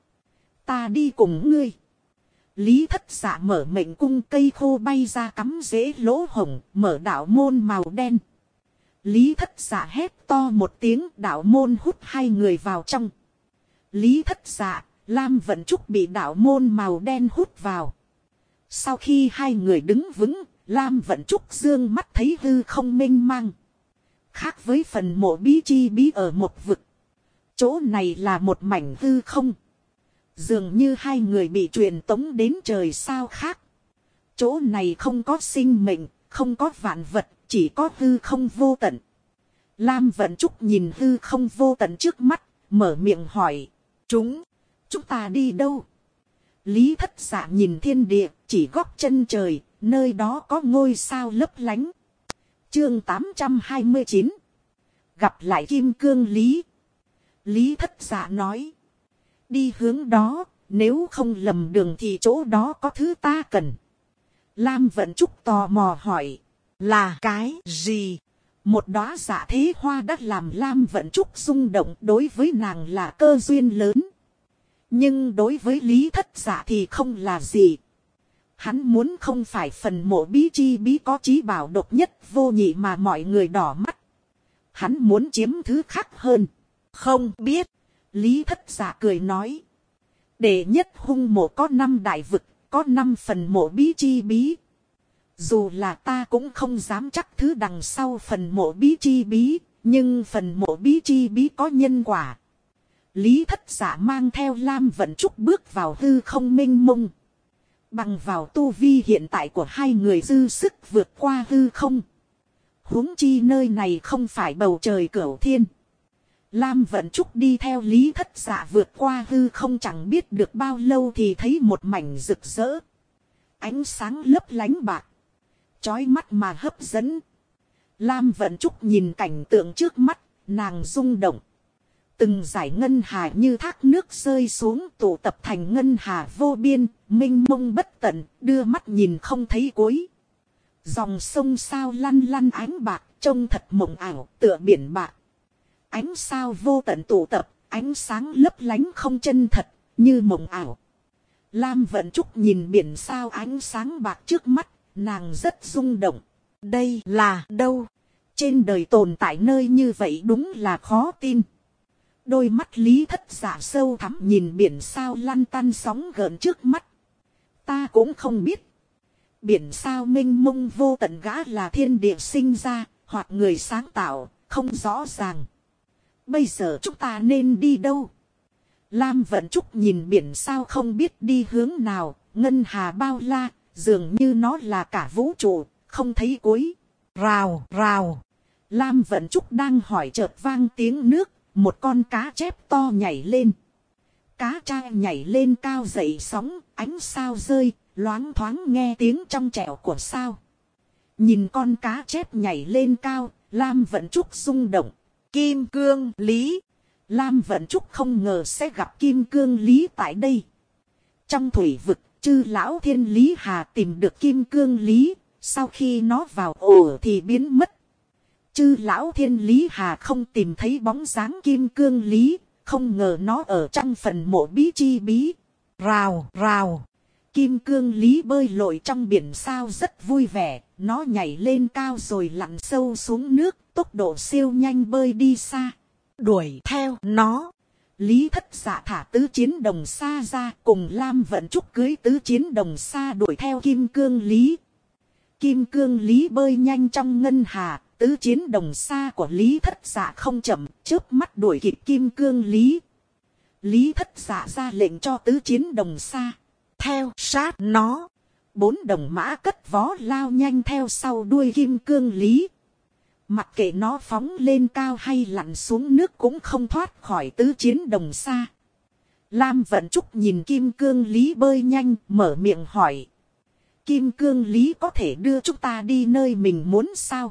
Ta đi cùng ngươi. Lý Thất Dạ mở mệnh cung, cây khô bay ra cắm rễ lỗ hổng, mở đạo môn màu đen. Lý Thất Dạ hét to một tiếng, đạo môn hút hai người vào trong. Lý Thất Dạ, Lam Vận Trúc bị đạo môn màu đen hút vào. Sau khi hai người đứng vững, Lam Vận Trúc dương mắt thấy hư không mênh mang. Khác với phần mộ bí chi bí ở một vực. Chỗ này là một mảnh hư không. Dường như hai người bị truyền tống đến trời sao khác. Chỗ này không có sinh mệnh, không có vạn vật, chỉ có hư không vô tận. Lam Vận Trúc nhìn hư không vô tận trước mắt, mở miệng hỏi. Chúng ta đi đâu? Lý Thất Dạ nhìn thiên địa, chỉ góc chân trời, nơi đó có ngôi sao lấp lánh. Chương 829. Gặp lại Kim Cương Lý. Lý Thất Dạ nói. Đi hướng đó, nếu không lầm đường thì chỗ đó có thứ ta cần. Lam Vận Trúc tò mò hỏi. Là cái gì? Một đóa dạ thế hoa đã làm Lam Vận Trúc rung động, đối với nàng là cơ duyên lớn. Nhưng đối với Lý Thất Dạ thì không là gì. Hắn muốn không phải phần mộ bí chi bí có chí bảo độc nhất vô nhị mà mọi người đỏ mắt. Hắn muốn chiếm thứ khác hơn. Không biết. Lý Thất Dạ cười nói. Đệ nhất hung mộ có 5 đại vực, có 5 phần mộ bí chi bí. Dù là ta cũng không dám chắc thứ đằng sau phần mộ bí chi bí, nhưng phần mộ bí chi bí có nhân quả. Lý Thất Dạ mang theo Lam Vận Trúc bước vào hư không mênh mông. Bằng vào tu vi hiện tại của hai người dư sức vượt qua hư không. Huống chi nơi này không phải bầu trời cửu thiên. Lam Vận Trúc đi theo Lý Thất Dạ vượt qua hư không chẳng biết được bao lâu thì thấy một mảnh rực rỡ. Ánh sáng lấp lánh bạc. Chói mắt mà hấp dẫn. Lam Vận Trúc nhìn cảnh tượng trước mắt, nàng rung động. Từng dải ngân hà như thác nước rơi xuống tụ tập thành ngân hà vô biên, mênh mông bất tận, đưa mắt nhìn không thấy cuối. Dòng sông sao lăn lăn ánh bạc, trông thật mộng ảo, tựa biển bạc. Ánh sao vô tận tụ tập, ánh sáng lấp lánh không chân thật, như mộng ảo. Lam Vận Trúc nhìn biển sao ánh sáng bạc trước mắt, nàng rất rung động. Đây là đâu? Trên đời tồn tại nơi như vậy đúng là khó tin. Đôi mắt Lý Thất Dạ sâu thẳm nhìn biển sao lăn tăn sóng gợn trước mắt. Ta cũng không biết. Biển sao mênh mông vô tận gã là thiên địa sinh ra, hoặc người sáng tạo, không rõ ràng. Bây giờ chúng ta nên đi đâu? Lam Vận Trúc nhìn biển sao không biết đi hướng nào, ngân hà bao la, dường như nó là cả vũ trụ, không thấy cuối. Rào, rào. Lam Vận Trúc đang hỏi chợt vang tiếng nước, một con cá chép to nhảy lên. Cá trai nhảy lên cao dậy sóng, ánh sao rơi, loáng thoáng nghe tiếng trong trẻo của sao. Nhìn con cá chép nhảy lên cao, Lam Vận Trúc rung động. Kim Cương Lý. Lam Vận Trúc không ngờ sẽ gặp Kim Cương Lý tại đây. Trong thủy vực, chư lão thiên Lý Hà tìm được Kim Cương Lý, sau khi nó vào ổ thì biến mất. Chư lão thiên Lý Hà không tìm thấy bóng dáng Kim Cương Lý, không ngờ nó ở trong phần mộ bí chi bí. Rào, rào. Kim Cương Lý bơi lội trong biển sao rất vui vẻ, nó nhảy lên cao rồi lặn sâu xuống nước, tốc độ siêu nhanh bơi đi xa. Đuổi theo nó. Lý Thất Dạ thả tứ chiến đồng xa ra, cùng Lam Vận Trúc cưới tứ chiến đồng xa đuổi theo Kim Cương Lý. Kim Cương Lý bơi nhanh trong ngân hà, tứ chiến đồng xa của Lý Thất Dạ không chậm, chớp mắt đuổi kịp Kim Cương Lý. Lý Thất Dạ ra lệnh cho tứ chiến đồng xa theo sát nó. 4 đồng mã cất vó lao nhanh theo sau đuôi Kim Cương Lý. Mặc kệ nó phóng lên cao hay lặn xuống nước cũng không thoát khỏi tứ chiến đồng xa. Lam Vận Trúc nhìn Kim Cương Lý bơi nhanh, mở miệng hỏi. Kim Cương Lý có thể đưa chúng ta đi nơi mình muốn sao?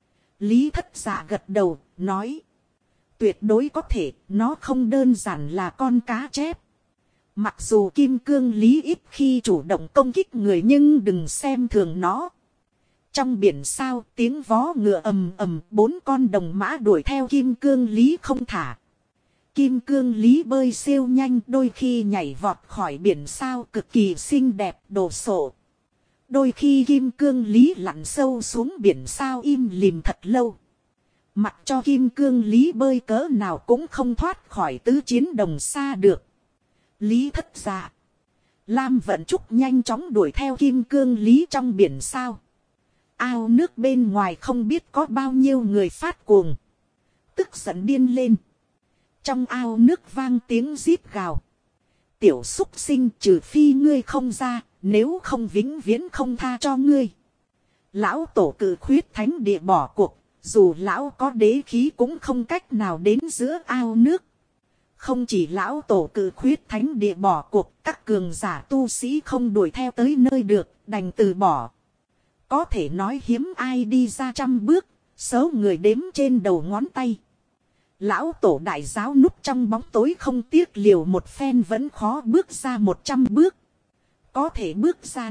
Lý Thất Dạ gật đầu, nói. Tuyệt đối có thể, nó không đơn giản là con cá chép. Mặc dù Kim Cương Lý ít khi chủ động công kích người nhưng đừng xem thường nó. Trong biển sao tiếng vó ngựa ầm ầm, 4 con đồng mã đuổi theo Kim Cương Lý không thả. Kim Cương Lý bơi siêu nhanh, đôi khi nhảy vọt khỏi biển sao cực kỳ xinh đẹp đồ sộ. Đôi khi Kim Cương Lý lặn sâu xuống biển sao im lìm thật lâu. Mặc cho Kim Cương Lý bơi cỡ nào cũng không thoát khỏi tứ chiến đồng xa được. Lý Thất Dạ, Lam Vận Trúc nhanh chóng đuổi theo Kim Cương Lý trong biển sao. Ao nước bên ngoài không biết có bao nhiêu người phát cuồng, tức giận điên lên. Trong ao nước vang tiếng rít gào. Tiểu súc sinh, trừ phi ngươi không ra, nếu không vĩnh viễn không tha cho ngươi. Lão tổ cự khuyết thánh địa bỏ cuộc, dù lão có đế khí cũng không cách nào đến giữa ao nước. Không chỉ lão tổ cự khuyết thánh địa bỏ cuộc, các cường giả tu sĩ không đuổi theo tới nơi được, đành từ bỏ. Có thể nói hiếm ai đi ra 100 bước, số người đếm trên đầu ngón tay. Lão tổ đại giáo núp trong bóng tối không tiếc liều một phen vẫn khó bước ra 100 bước. Có thể bước ra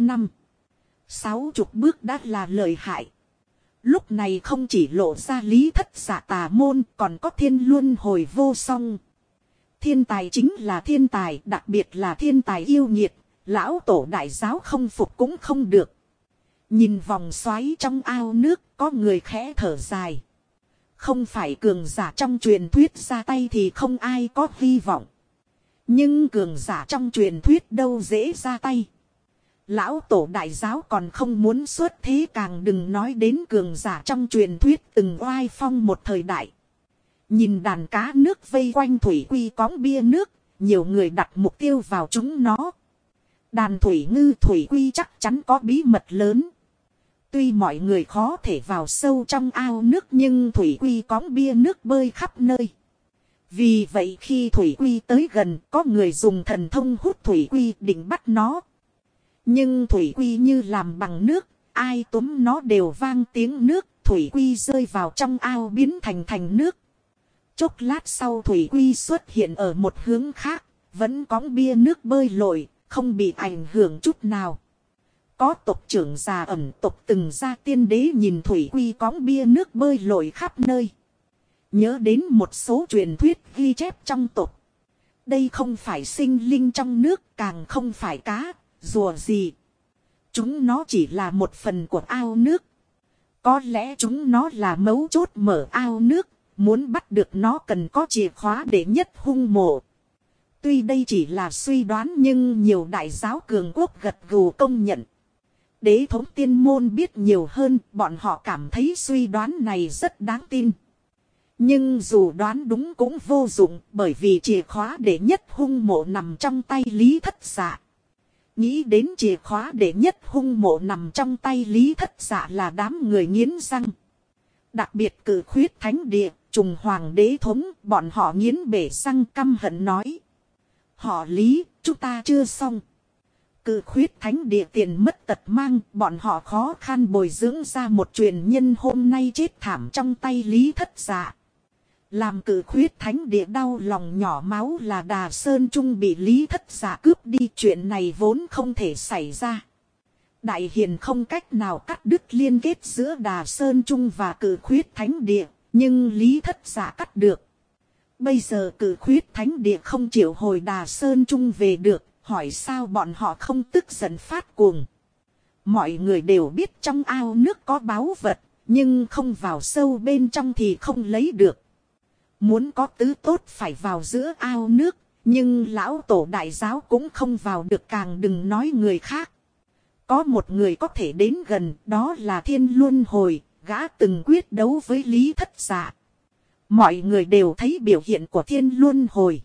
50-60 bước đã là lợi hại. Lúc này không chỉ lộ ra lý thất giả tà môn còn có thiên luân hồi vô song. Thiên tài chính là thiên tài, đặc biệt là thiên tài yêu nghiệt. Lão tổ đại giáo không phục cũng không được. Nhìn vòng xoáy trong ao nước có người khẽ thở dài. Không phải cường giả trong truyền thuyết ra tay thì không ai có hy vọng. Nhưng cường giả trong truyền thuyết đâu dễ ra tay. Lão tổ đại giáo còn không muốn xuất thế, càng đừng nói đến cường giả trong truyền thuyết từng oai phong một thời đại. Nhìn đàn cá nước vây quanh thủy quy cõng bia nước, nhiều người đặt mục tiêu vào chúng nó. Đàn thủy ngư thủy quy chắc chắn có bí mật lớn. Tuy mọi người khó thể vào sâu trong ao nước nhưng thủy quy cõng bia nước bơi khắp nơi. Vì vậy khi thủy quy tới gần có người dùng thần thông hút thủy quy định bắt nó. Nhưng thủy quy như làm bằng nước, ai túm nó đều vang tiếng nước, thủy quy rơi vào trong ao biến thành nước. Chốc lát sau thủy quy xuất hiện ở một hướng khác, vẫn cõng bia nước bơi lội, không bị ảnh hưởng chút nào. Có tộc trưởng già ẩn tộc từng ra tiên đế nhìn thủy quy cõng bia nước bơi lội khắp nơi. Nhớ đến một số truyền thuyết ghi chép trong tộc. Đây không phải sinh linh trong nước, càng không phải cá, rùa gì. Chúng nó chỉ là một phần của ao nước. Có lẽ chúng nó là mấu chốt mở ao nước. Muốn bắt được nó cần có chìa khóa để nhất hung mộ. Tuy đây chỉ là suy đoán nhưng nhiều đại giáo cường quốc gật gù công nhận. Đế thống tiên môn biết nhiều hơn, bọn họ cảm thấy suy đoán này rất đáng tin. Nhưng dù đoán đúng cũng vô dụng, bởi vì chìa khóa để nhất hung mộ nằm trong tay Lý Thất Dạ. Nghĩ đến chìa khóa để nhất hung mộ nằm trong tay Lý Thất Dạ là đám người nghiến răng. Đặc biệt Cử Khuyết Thánh Địa, Trùng Hoàng Đế thống, bọn họ nghiến bể răng căm hận nói. Họ Lý, chúng ta chưa xong. Cử Khuyết Thánh Địa tiền mất tật mang, bọn họ khó khăn bồi dưỡng ra một truyền nhân hôm nay chết thảm trong tay Lý Thất Dạ. Làm Cử Khuyết Thánh Địa đau lòng nhỏ máu là Đà Sơn Trung bị Lý Thất Dạ cướp đi, chuyện này vốn không thể xảy ra. Đại Hiền không cách nào cắt đứt liên kết giữa Đà Sơn Trung và Cử Khuyết Thánh Địa, nhưng Lý Thất Dạ cắt được. Bây giờ Cử Khuyết Thánh Địa không chịu hồi Đà Sơn Trung về được, hỏi sao bọn họ không tức giận phát cuồng. Mọi người đều biết trong ao nước có báu vật, nhưng không vào sâu bên trong thì không lấy được. Muốn có tứ tốt phải vào giữa ao nước, nhưng lão tổ đại giáo cũng không vào được, càng đừng nói người khác. Có một người có thể đến gần, đó là Thiên Luân Hồi, gã từng quyết đấu với Lý Thất Dạ. Mọi người đều thấy biểu hiện của Thiên Luân Hồi.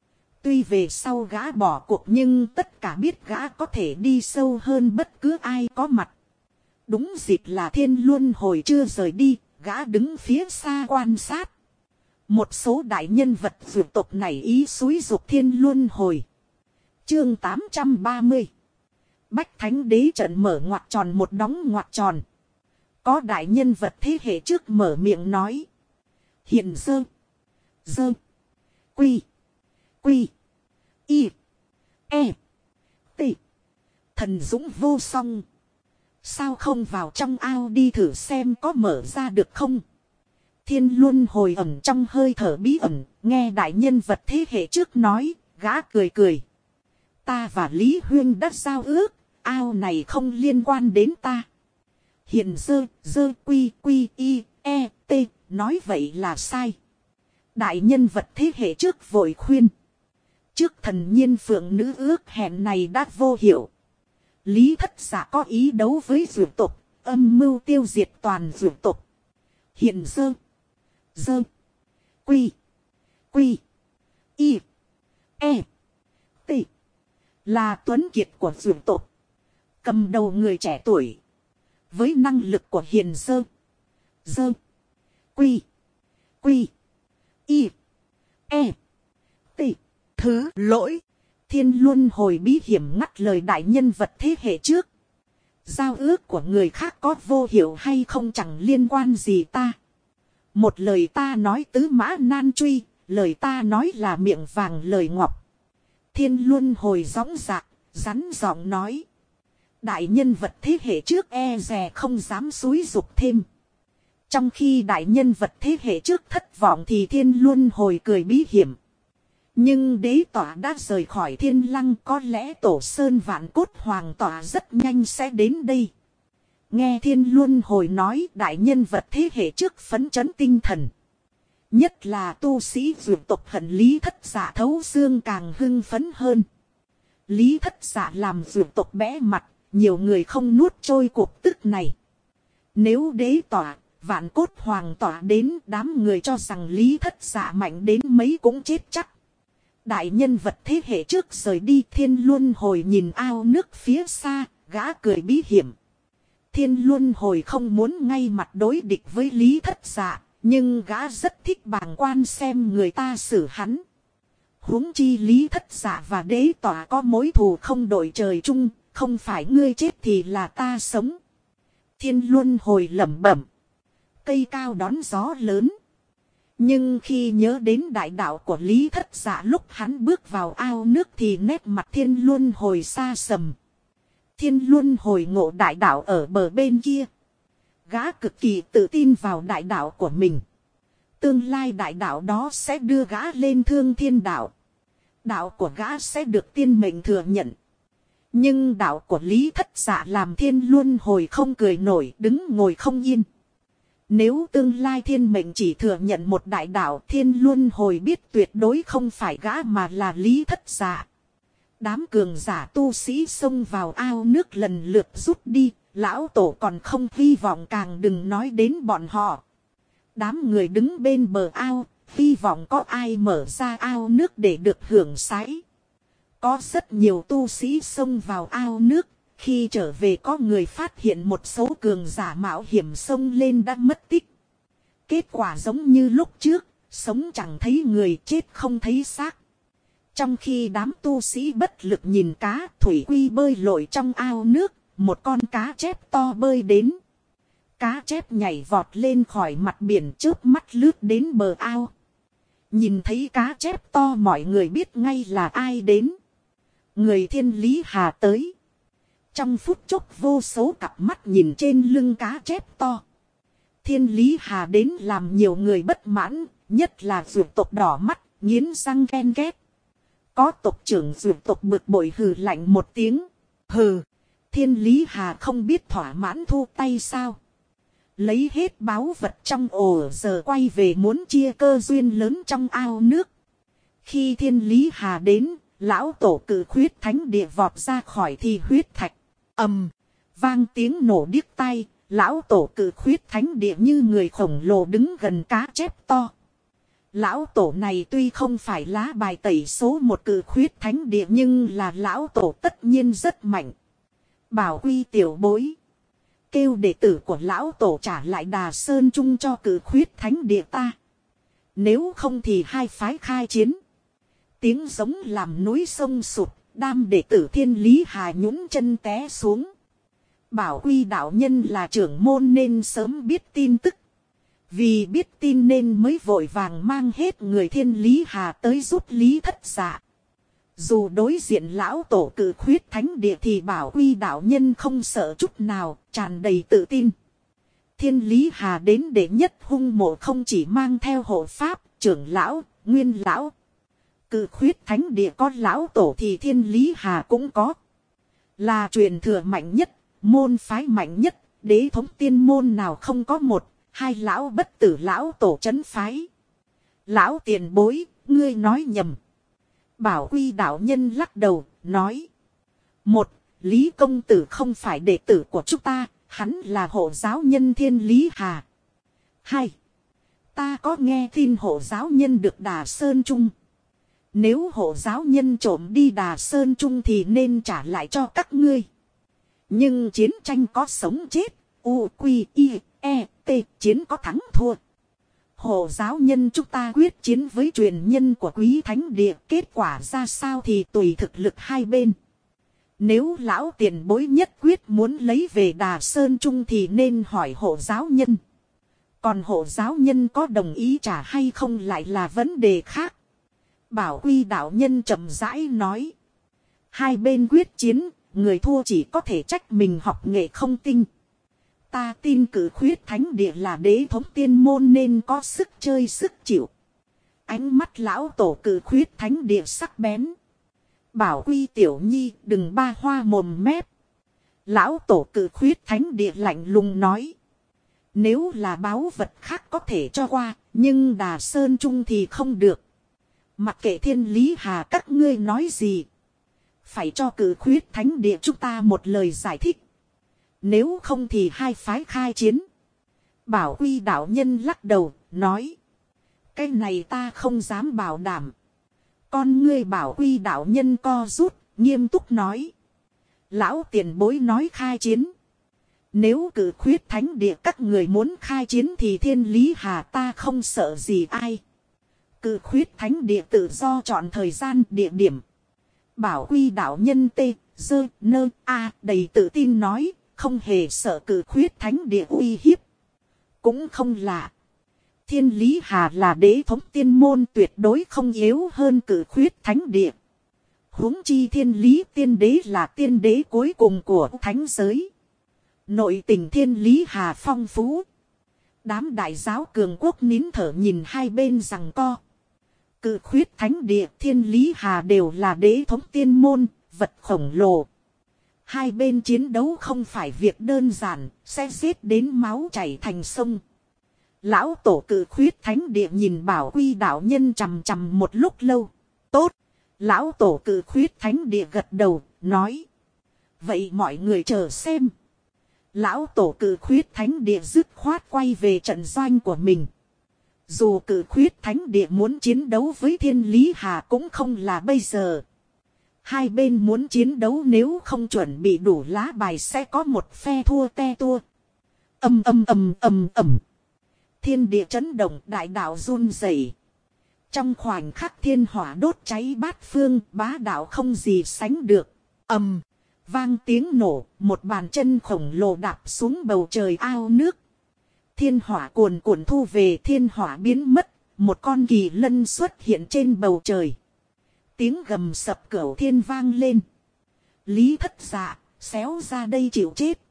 Tuy về sau gã bỏ cuộc nhưng tất cả biết gã có thể đi sâu hơn bất cứ ai có mặt. Đúng dịp là Thiên Luân Hồi chưa rời đi, gã đứng phía xa quan sát. Một số đại nhân vật vượt tộc này ý xúi dục Thiên Luân Hồi. Chương 830. Bách Thánh Đế trận mở ngoặc tròn một đóng ngoặc tròn. Có đại nhân vật thế hệ trước mở miệng nói. Hiện dơ. Quy. Y. E. T. Thần dũng vô song. Sao không vào trong ao đi thử xem có mở ra được không? Thiên Luân Hồi ẩn trong hơi thở bí ẩn, nghe đại nhân vật thế hệ trước nói, gã cười cười. Ta và Lý Huyên đã giao ước, ao này không liên quan đến ta. Hiện dơ quy y e t, nói vậy là sai. Đại nhân vật thế hệ trước vội khuyên. Trước thần nhiên phượng nữ ước hẹn này đã vô hiệu. Lý Thất Dạ có ý đấu với dược tộc, âm mưu tiêu diệt toàn dược tộc. Hiện dơ quy y e t là tuấn kiệt của dược tộc, cầm đầu người trẻ tuổi với năng lực của Hiền dơ quy y e t. Thứ lỗi, Thiên Luân Hồi bí hiểm ngắt lời đại nhân vật thế hệ trước. Giao ước của người khác có vô hiệu hay không chẳng liên quan gì ta. Một lời ta nói tứ mã nan truy, lời ta nói là miệng vàng lời ngọc. Thiên Luân Hồi dõng dạc, rắn giọng nói. Đại nhân vật thế hệ trước e dè không dám xúi giục thêm. Trong khi đại nhân vật thế hệ trước thất vọng thì Thiên Luân Hồi cười bí hiểm. Nhưng đế tỏa đã rời khỏi thiên lăng, có lẽ tổ sơn vạn cốt hoàng tỏa rất nhanh sẽ đến đây. Nghe Thiên Luân Hồi nói, đại nhân vật thế hệ trước phấn chấn tinh thần. Nhất là tu sĩ vượt tộc hận Lý Thất Dạ thấu xương càng hưng phấn hơn. Lý Thất Dạ làm vượt tộc bẽ mặt, nhiều người không nuốt trôi cuộc tức này. Nếu đế tỏa, vạn cốt hoàng tỏa đến, đám người cho rằng Lý Thất Dạ mạnh đến mấy cũng chết chắc. Đại nhân vật thế hệ trước rời đi, Thiên Luân Hồi nhìn ao nước phía xa, gã cười bí hiểm. Thiên Luân Hồi không muốn ngay mặt đối địch với Lý Thất Dạ, nhưng gã rất thích bàng quan xem người ta xử hắn. Huống chi Lý Thất Dạ và đế tỏa có mối thù không đội trời chung, không phải ngươi chết thì là ta sống. Thiên Luân Hồi lẩm bẩm. Cây cao đón gió lớn. Nhưng khi nhớ đến đại đạo của Lý Thất Dạ lúc hắn bước vào ao nước thì nét mặt Thiên Luân Hồi xa sầm. Thiên Luân Hồi ngộ đại đạo ở bờ bên kia. Gã cực kỳ tự tin vào đại đạo của mình. Tương lai đại đạo đó sẽ đưa gã lên thương thiên đạo. Đạo của gã sẽ được tiên mệnh thừa nhận. Nhưng đạo của Lý Thất Dạ làm Thiên Luân Hồi không cười nổi, đứng ngồi không yên. Nếu tương lai thiên mệnh chỉ thừa nhận một đại đạo, Thiên Luân Hồi biết tuyệt đối không phải gã mà là Lý Thất Dạ. Đám cường giả tu sĩ xông vào ao nước lần lượt rút đi, lão tổ còn không hy vọng, càng đừng nói đến bọn họ. Đám người đứng bên bờ ao, hy vọng có ai mở ra ao nước để được hưởng sái. Có rất nhiều tu sĩ xông vào ao nước, khi trở về có người phát hiện một số cường giả mạo hiểm xông lên đã mất tích. Kết quả giống như lúc trước, sống chẳng thấy người, chết không thấy xác. Trong khi đám tu sĩ bất lực nhìn cá thủy quy bơi lội trong ao nước, một con cá chép to bơi đến. Cá chép nhảy vọt lên khỏi mặt biển, chớp mắt lướt đến bờ ao. Nhìn thấy cá chép to mọi người biết ngay là ai đến. Người Thiên Lý Hà tới. Trong phút chốc vô số cặp mắt nhìn trên lưng cá chép to. Thiên Lý Hà đến làm nhiều người bất mãn, nhất là vượt tộc đỏ mắt, nghiến răng ghen ghét. Có tộc trưởng vượt tộc bực bội hừ lạnh một tiếng. Hừ, Thiên Lý Hà không biết thỏa mãn thu tay sao. Lấy hết báu vật trong ổ giờ quay về muốn chia cơ duyên lớn trong ao nước. Khi Thiên Lý Hà đến, lão tổ cự khuyết thánh địa vọt ra khỏi thi huyết thạch. Ầm, vang tiếng nổ điếc tai, lão tổ cự khuyết thánh địa như người khổng lồ đứng gần cá chép to. Lão tổ này tuy không phải lá bài tẩy số một cự khuyết thánh địa nhưng là lão tổ tất nhiên rất mạnh. Bảo Quy tiểu bối. Kêu đệ tử của lão tổ trả lại Đà Sơn Trung cho cự khuyết thánh địa ta. Nếu không thì hai phái khai chiến. Tiếng giống làm núi sông sụt, đam đệ tử Thiên Lý Hà nhũn chân té xuống. Bảo Quy đạo nhân là trưởng môn nên sớm biết tin tức. Vì biết tin nên mới vội vàng mang hết người Thiên Lý Hà tới giúp Lý Thất Dạ. Dù đối diện lão tổ cự khuyết thánh địa thì Bảo Quy đạo nhân không sợ chút nào, tràn đầy tự tin. Thiên Lý Hà đến để nhất hung mộ không chỉ mang theo hộ pháp, trưởng lão, nguyên lão. Cự khuyết thánh địa có lão tổ thì Thiên Lý Hà cũng có. Là truyền thừa mạnh nhất, môn phái mạnh nhất, đế thống tiên môn nào không có một, hai lão bất tử lão tổ trấn phái. Lão tiền bối, ngươi nói nhầm. Bảo Quy đạo nhân lắc đầu, nói. Một, Lý công tử không phải đệ tử của chúng ta, hắn là hộ giáo nhân Thiên Lý Hà. Hai, ta có nghe tin hộ giáo nhân được Đà Sơn Trung. Nếu hộ giáo nhân trộm đi Đà Sơn Trung thì nên trả lại cho các ngươi. Nhưng chiến tranh có sống chết, U, Quy, I, E, T, chiến có thắng thua. Hộ giáo nhân chúng ta quyết chiến với truyền nhân của Quý Thánh Địa, kết quả ra sao thì tùy thực lực hai bên. Nếu lão tiền bối nhất quyết muốn lấy về Đà Sơn Trung thì nên hỏi hộ giáo nhân. Còn hộ giáo nhân có đồng ý trả hay không lại là vấn đề khác. Bảo Quy đạo nhân chậm rãi nói. Hai bên quyết chiến, người thua chỉ có thể trách mình học nghệ không tinh. Ta tin Cử Khuyết Thánh Địa là đế thống tiên môn nên có sức chơi sức chịu. Ánh mắt lão tổ Cử Khuyết Thánh Địa sắc bén. Bảo Quy tiểu nhi đừng ba hoa mồm mép. Lão tổ Cử Khuyết Thánh Địa lạnh lùng nói. Nếu là báu vật khác có thể cho qua, nhưng Đà Sơn Trung thì không được. Mặc kệ Thiên Lý Hà các ngươi nói gì. Phải cho Cử Khuyết Thánh Địa chúng ta một lời giải thích. Nếu không thì hai phái khai chiến. Bảo Quy đạo nhân lắc đầu, nói. Cái này ta không dám bảo đảm. Con ngươi Bảo Quy đạo nhân co rút, nghiêm túc nói. Lão tiền bối nói khai chiến. Nếu Cử Khuyết Thánh Địa các người muốn khai chiến thì Thiên Lý Hà ta không sợ gì ai. Cử Khuyết Thánh Địa tự do chọn thời gian địa điểm. Bảo Quy đạo nhân tê, dơ, nơ, a đầy tự tin nói, không hề sợ Cử Khuyết Thánh Địa uy hiếp. Cũng không lạ. Thiên Lý Hà là đế thống tiên môn tuyệt đối không yếu hơn Cử Khuyết Thánh Địa. Huống chi Thiên Lý tiên đế là tiên đế cuối cùng của thánh giới. Nội tình Thiên Lý Hà phong phú. Đám đại giáo cường quốc nín thở nhìn hai bên giằng co. Cử Khuyết Thánh Địa Thiên Lý Hà đều là đế thống tiên môn, vật khổng lồ. Hai bên chiến đấu không phải việc đơn giản, sẽ giết đến máu chảy thành sông. Lão tổ Cử Khuyết Thánh Địa nhìn Bảo Quy đạo nhân chằm chằm một lúc lâu. Tốt! Lão tổ Cử Khuyết Thánh Địa gật đầu, nói. Vậy mọi người chờ xem. Lão tổ Cử Khuyết Thánh Địa dứt khoát quay về trận doanh của mình. Dù Cử Khuyết Thánh Địa muốn chiến đấu với Thiên Lý Hà cũng không là bây giờ. Hai bên muốn chiến đấu nếu không chuẩn bị đủ lá bài sẽ có một phe thua te tua. Ầm ầm ầm ầm ầm. Thiên địa chấn động, đại đạo run rẩy. Trong khoảnh khắc thiên hỏa đốt cháy bát phương, bá đạo không gì sánh được. Ầm, vang tiếng nổ, một bàn chân khổng lồ đạp xuống bầu trời ao nước. Thiên hỏa cuồn cuộn thu về, thiên hỏa biến mất, một con kỳ lân xuất hiện trên bầu trời. Tiếng gầm sập cửu thiên vang lên. Lý Thất Dạ, xéo ra đây chịu chết.